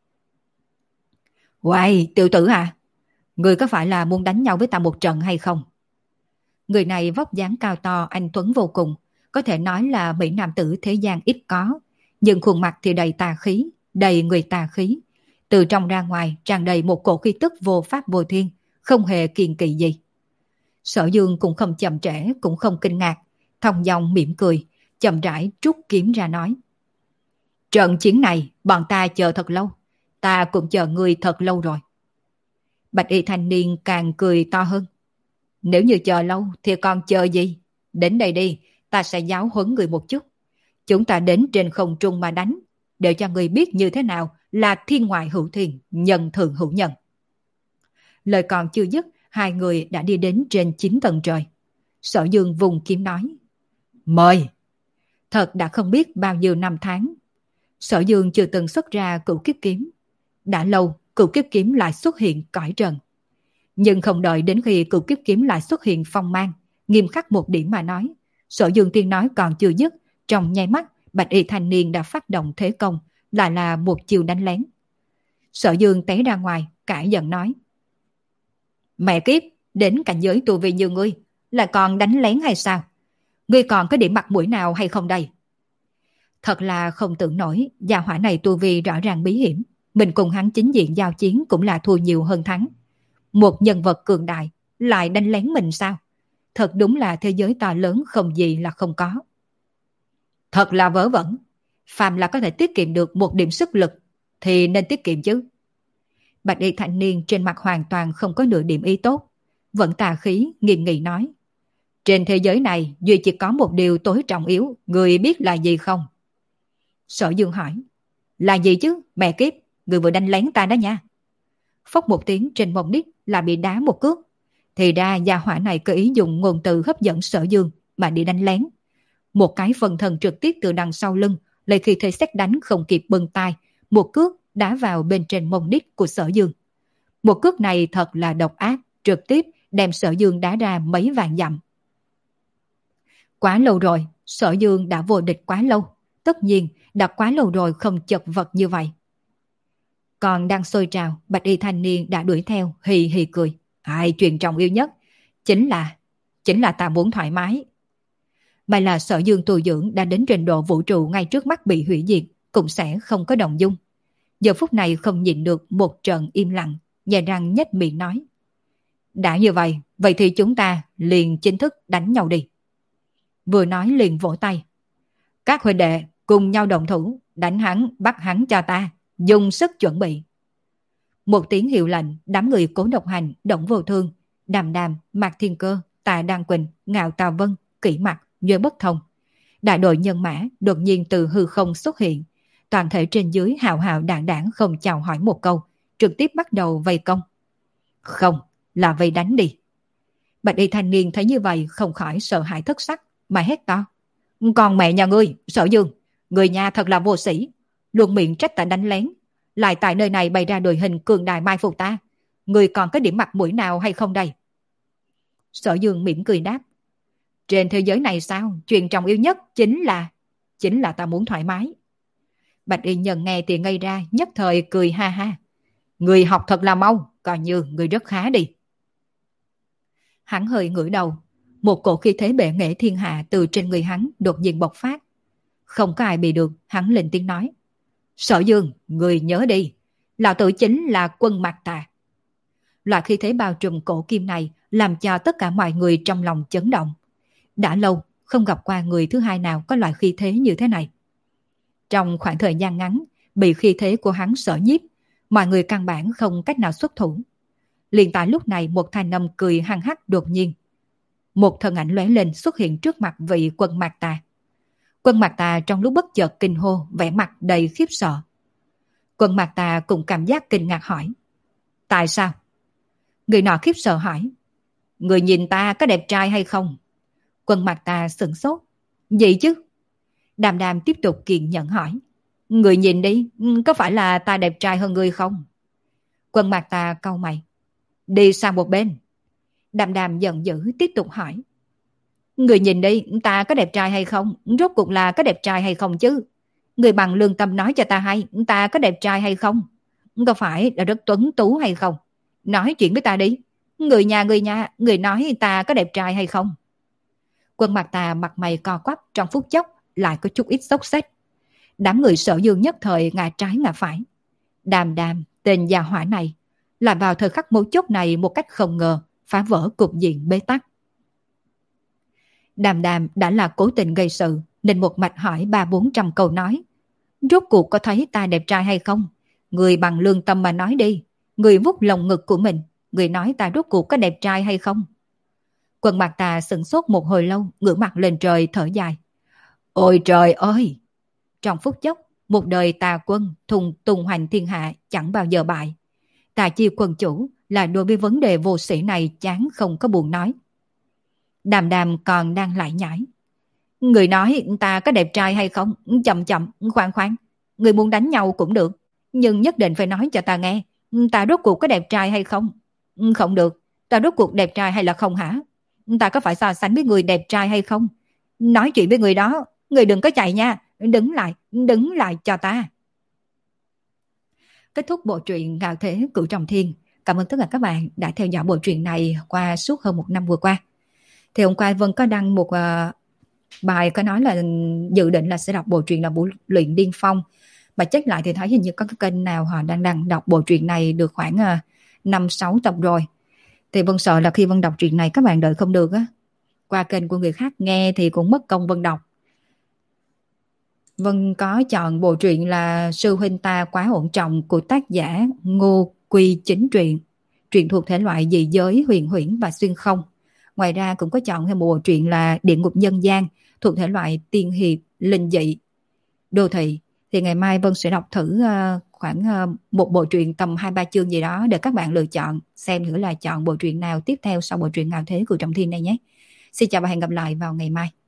"Uầy, tiểu tử à, người có phải là muốn đánh nhau với ta một trận hay không?" Người này vóc dáng cao to anh tuấn vô cùng, có thể nói là mỹ nam tử thế gian ít có, nhưng khuôn mặt thì đầy tà khí, đầy người tà khí. Từ trong ra ngoài tràn đầy một cổ khí tức vô pháp vô thiên, không hề kiêng kỵ gì. Sở Dương cũng không chậm trễ, cũng không kinh ngạc, thong dong mỉm cười, chậm rãi trút kiếm ra nói: "Trận chiến này bọn ta chờ thật lâu, ta cũng chờ người thật lâu rồi." Bạch y thanh niên càng cười to hơn: "Nếu như chờ lâu thì còn chờ gì? Đến đây đi, ta sẽ giáo huấn người một chút. Chúng ta đến trên không trung mà đánh, để cho người biết như thế nào là thiên ngoại hữu thiên, nhân thượng hữu nhân." Lời còn chưa dứt, hai người đã đi đến trên chín tầng trời. Sở Dương vùng kiếm nói: "Mời." Thật đã không biết bao nhiêu năm tháng, Sở Dương chưa từng xuất ra cửu kiếp kiếm. Đã lâu, cửu kiếp kiếm lại xuất hiện cõi trần. Nhưng không đợi đến khi cửu kiếp kiếm lại xuất hiện phong mang, nghiêm khắc một điểm mà nói, Sở Dương tiên nói còn chưa dứt, trong nháy mắt, bạch y thanh niên đã phát động thế công, lại là một chiều đánh lén. Sở Dương té ra ngoài, cãi giận nói: "Mẹ kiếp, đến cảnh giới tu vi như ngươi, lại còn đánh lén hay sao? Ngươi còn có điểm mặt mũi nào hay không đây?" Thật là không tưởng nổi, gia hỏa này tu vi rõ ràng bí hiểm, mình cùng hắn chính diện giao chiến cũng là thua nhiều hơn thắng. Một nhân vật cường đại lại đánh lén mình sao? Thật đúng là thế giới to lớn không gì là không có. Thật là vớ vẩn. Phàm là có thể tiết kiệm được một điểm sức lực thì nên tiết kiệm chứ. Bạch y thanh niên trên mặt hoàn toàn không có nửa điểm ý tốt, vẫn tà khí nghiêm nghị nói. Trên thế giới này duy chỉ có một điều tối trọng yếu, người biết là gì không? Sở Dương hỏi. Là gì chứ, mẹ kiếp, người vừa đánh lén ta đó nha. Phốc một tiếng trên mông đít là bị đá một cước. Thì ra gia hỏa này có ý dùng ngôn từ hấp dẫn Sở Dương mà đi đánh lén. Một cái phần thần trực tiếp từ đằng sau lưng, lấy khi thế xét đánh không kịp bưng tay, một cước đá vào bên trên mông đít của Sở Dương. Một cước này thật là độc ác, trực tiếp đem Sở Dương đá ra mấy vạn dặm. Quá lâu rồi, Sở Dương đã vô địch quá lâu, tất nhiên đã quá lâu rồi không chật vật như vậy. Còn đang sôi trào, bạch y thanh niên đã đuổi theo, hì hì cười. Ai, chuyện trọng yêu nhất chính là chính là ta muốn thoải mái. Mà là Sở Dương tu dưỡng đã đến trình độ vũ trụ ngay trước mắt bị hủy diệt, cũng sẽ không có động dung. Giờ phút này không nhịn được một trận im lặng, nhè răng nhếch miệng nói. Đã như vậy, vậy thì chúng ta liền chính thức đánh nhau đi. Vừa nói liền vỗ tay. Các huynh đệ cùng nhau động thủ, đánh hắn, bắt hắn cho ta, dùng sức chuẩn bị. Một tiếng hiệu lệnh, đám người Cố Độc Hành, Đổng Vô Thương, Đàm Đàm, Mạc Thiên Cơ, Tạ Đăng Quỳnh, Ngạo Tào Vân, Kỷ Mặc, Nhuế Bất Thông. Đại đội nhân mã đột nhiên từ hư không xuất hiện, toàn thể trên dưới hào hào đảng đảng không chào hỏi một câu, trực tiếp bắt đầu vây công. Không, là vây đánh đi. Bạch y thanh niên thấy như vậy không khỏi sợ hãi thất sắc, mà hét to. Còn mẹ nhà ngươi, Sở Dương, người nhà thật là vô sĩ, luôn miệng trách ta đánh lén, lại tại nơi này bày ra đội hình cường đại mai phục ta. Người còn có điểm mặt mũi nào hay không đây? Sở Dương mỉm cười đáp. Trên thế giới này sao, chuyện trọng yếu nhất chính là, chính là ta muốn thoải mái. Bạch y nhân nghe thì ngây ra, nhất thời cười ha ha. Người học thật là mau, coi như người rất khá đi. Hắn hơi ngửa đầu, một cổ khí thế bệ nghệ thiên hạ từ trên người hắn đột nhiên bộc phát. Không có ai bị được, hắn lên tiếng nói. Sở Dương, người nhớ đi, lão tử chính là Quân Mạc Tà. Loại khí thế bao trùm cổ kim này làm cho tất cả mọi người trong lòng chấn động. Đã lâu không gặp qua người thứ hai nào có loại khí thế như thế này. Trong khoảng thời gian ngắn, bị khí thế của hắn sợ nhiếp, mọi người căn bản không cách nào xuất thủ. Liền tại lúc này một thanh âm cười hăng hắc đột nhiên. Một thân ảnh lóe lên xuất hiện trước mặt vị Quân Mạc Tà. Quân Mạc Tà trong lúc bất chợt kinh hô, vẻ mặt đầy khiếp sợ. Quân Mạc Tà cũng cảm giác kinh ngạc hỏi. Tại sao? Người nọ khiếp sợ hỏi. Người nhìn ta có đẹp trai hay không? Quân Mạc Tà sửng sốt. Gì chứ? Đàm Đàm tiếp tục kiên nhẫn hỏi. Người nhìn đi, có phải là ta đẹp trai hơn người không? Quân Mạc Tà cau mày. Đi sang một bên. Đàm Đàm giận dữ tiếp tục hỏi. Người nhìn đi, ta có đẹp trai hay không? Rốt cuộc là có đẹp trai hay không chứ? Người bằng lương tâm nói cho ta hay, ta có đẹp trai hay không? Có phải là rất tuấn tú hay không? Nói chuyện với ta đi. Người nhà, người nhà, người nói ta có đẹp trai hay không? Quân Mạc Tà mặt mày co quắp trong phút chốc, lại có chút ít xốc xếch. Đám người Sở Dương nhất thời ngả trái ngả phải. Đàm Đàm, tên già hỏa này, lại vào thời khắc mấu chốt này một cách không ngờ, phá vỡ cục diện bế tắc. Đàm Đàm đã là cố tình gây sự, nên một mạch hỏi ba bốn trăm câu nói. Rốt cuộc có thấy ta đẹp trai hay không? Người bằng lương tâm mà nói đi. Người vuốt lồng ngực của mình, người nói ta rốt cuộc có đẹp trai hay không? Quân Mạc Tà sửng sốt một hồi lâu, ngửa mặt lên trời thở dài. Ôi trời ơi! Trong phút chốc, một đời Tà quân thùng tung hoành thiên hạ chẳng bao giờ bại. Tà Chi quân chủ là đối với vấn đề vô sĩ này chán không có buồn nói. Đàm Đàm còn đang lại nhảy. Người nói ta có đẹp trai hay không? Chậm chậm, khoan khoan. Người muốn đánh nhau cũng được, nhưng nhất định phải nói cho ta nghe. Ta rốt cuộc có đẹp trai hay không? Không được, ta rốt cuộc đẹp trai hay là không hả? Ta có phải so sánh với người đẹp trai hay không? Nói chuyện với người đó, người đừng có chạy nha. Đứng lại, đứng lại cho ta. Kết thúc bộ truyện Ngạo Thế Cửu Trọng Thiên. Cảm ơn tất cả các bạn đã theo dõi bộ truyện này qua suốt hơn một năm vừa qua. Thì hôm qua Vân có đăng một uh, bài có nói là dự định là sẽ đọc bộ truyện là Vũ Luyện Điên Phong. Mà check lại thì thấy hình như có cái kênh nào họ đang đăng đọc bộ truyện này được khoảng uh, năm sáu tập rồi. Thì Vân sợ là khi Vân đọc truyện này các bạn đợi không được á. Qua kênh của người khác nghe thì cũng mất công Vân đọc. Vân có chọn bộ truyện là Sư huynh ta quá ổn trọng của tác giả Ngô Quy Chính Truyện. Truyện thuộc thể loại dị giới, huyền huyễn và xuyên không. Ngoài ra cũng có chọn thêm một bộ truyện là Địa ngục nhân gian thuộc thể loại tiên hiệp, linh dị, đô thị. Thì ngày mai Vân sẽ đọc thử uh, khoảng uh, một bộ truyện tầm hai ba chương gì đó để các bạn lựa chọn xem thử là chọn bộ truyện nào tiếp theo sau bộ truyện Ngạo Thế của Trọng Thiên này nhé. Xin chào và hẹn gặp lại vào ngày mai.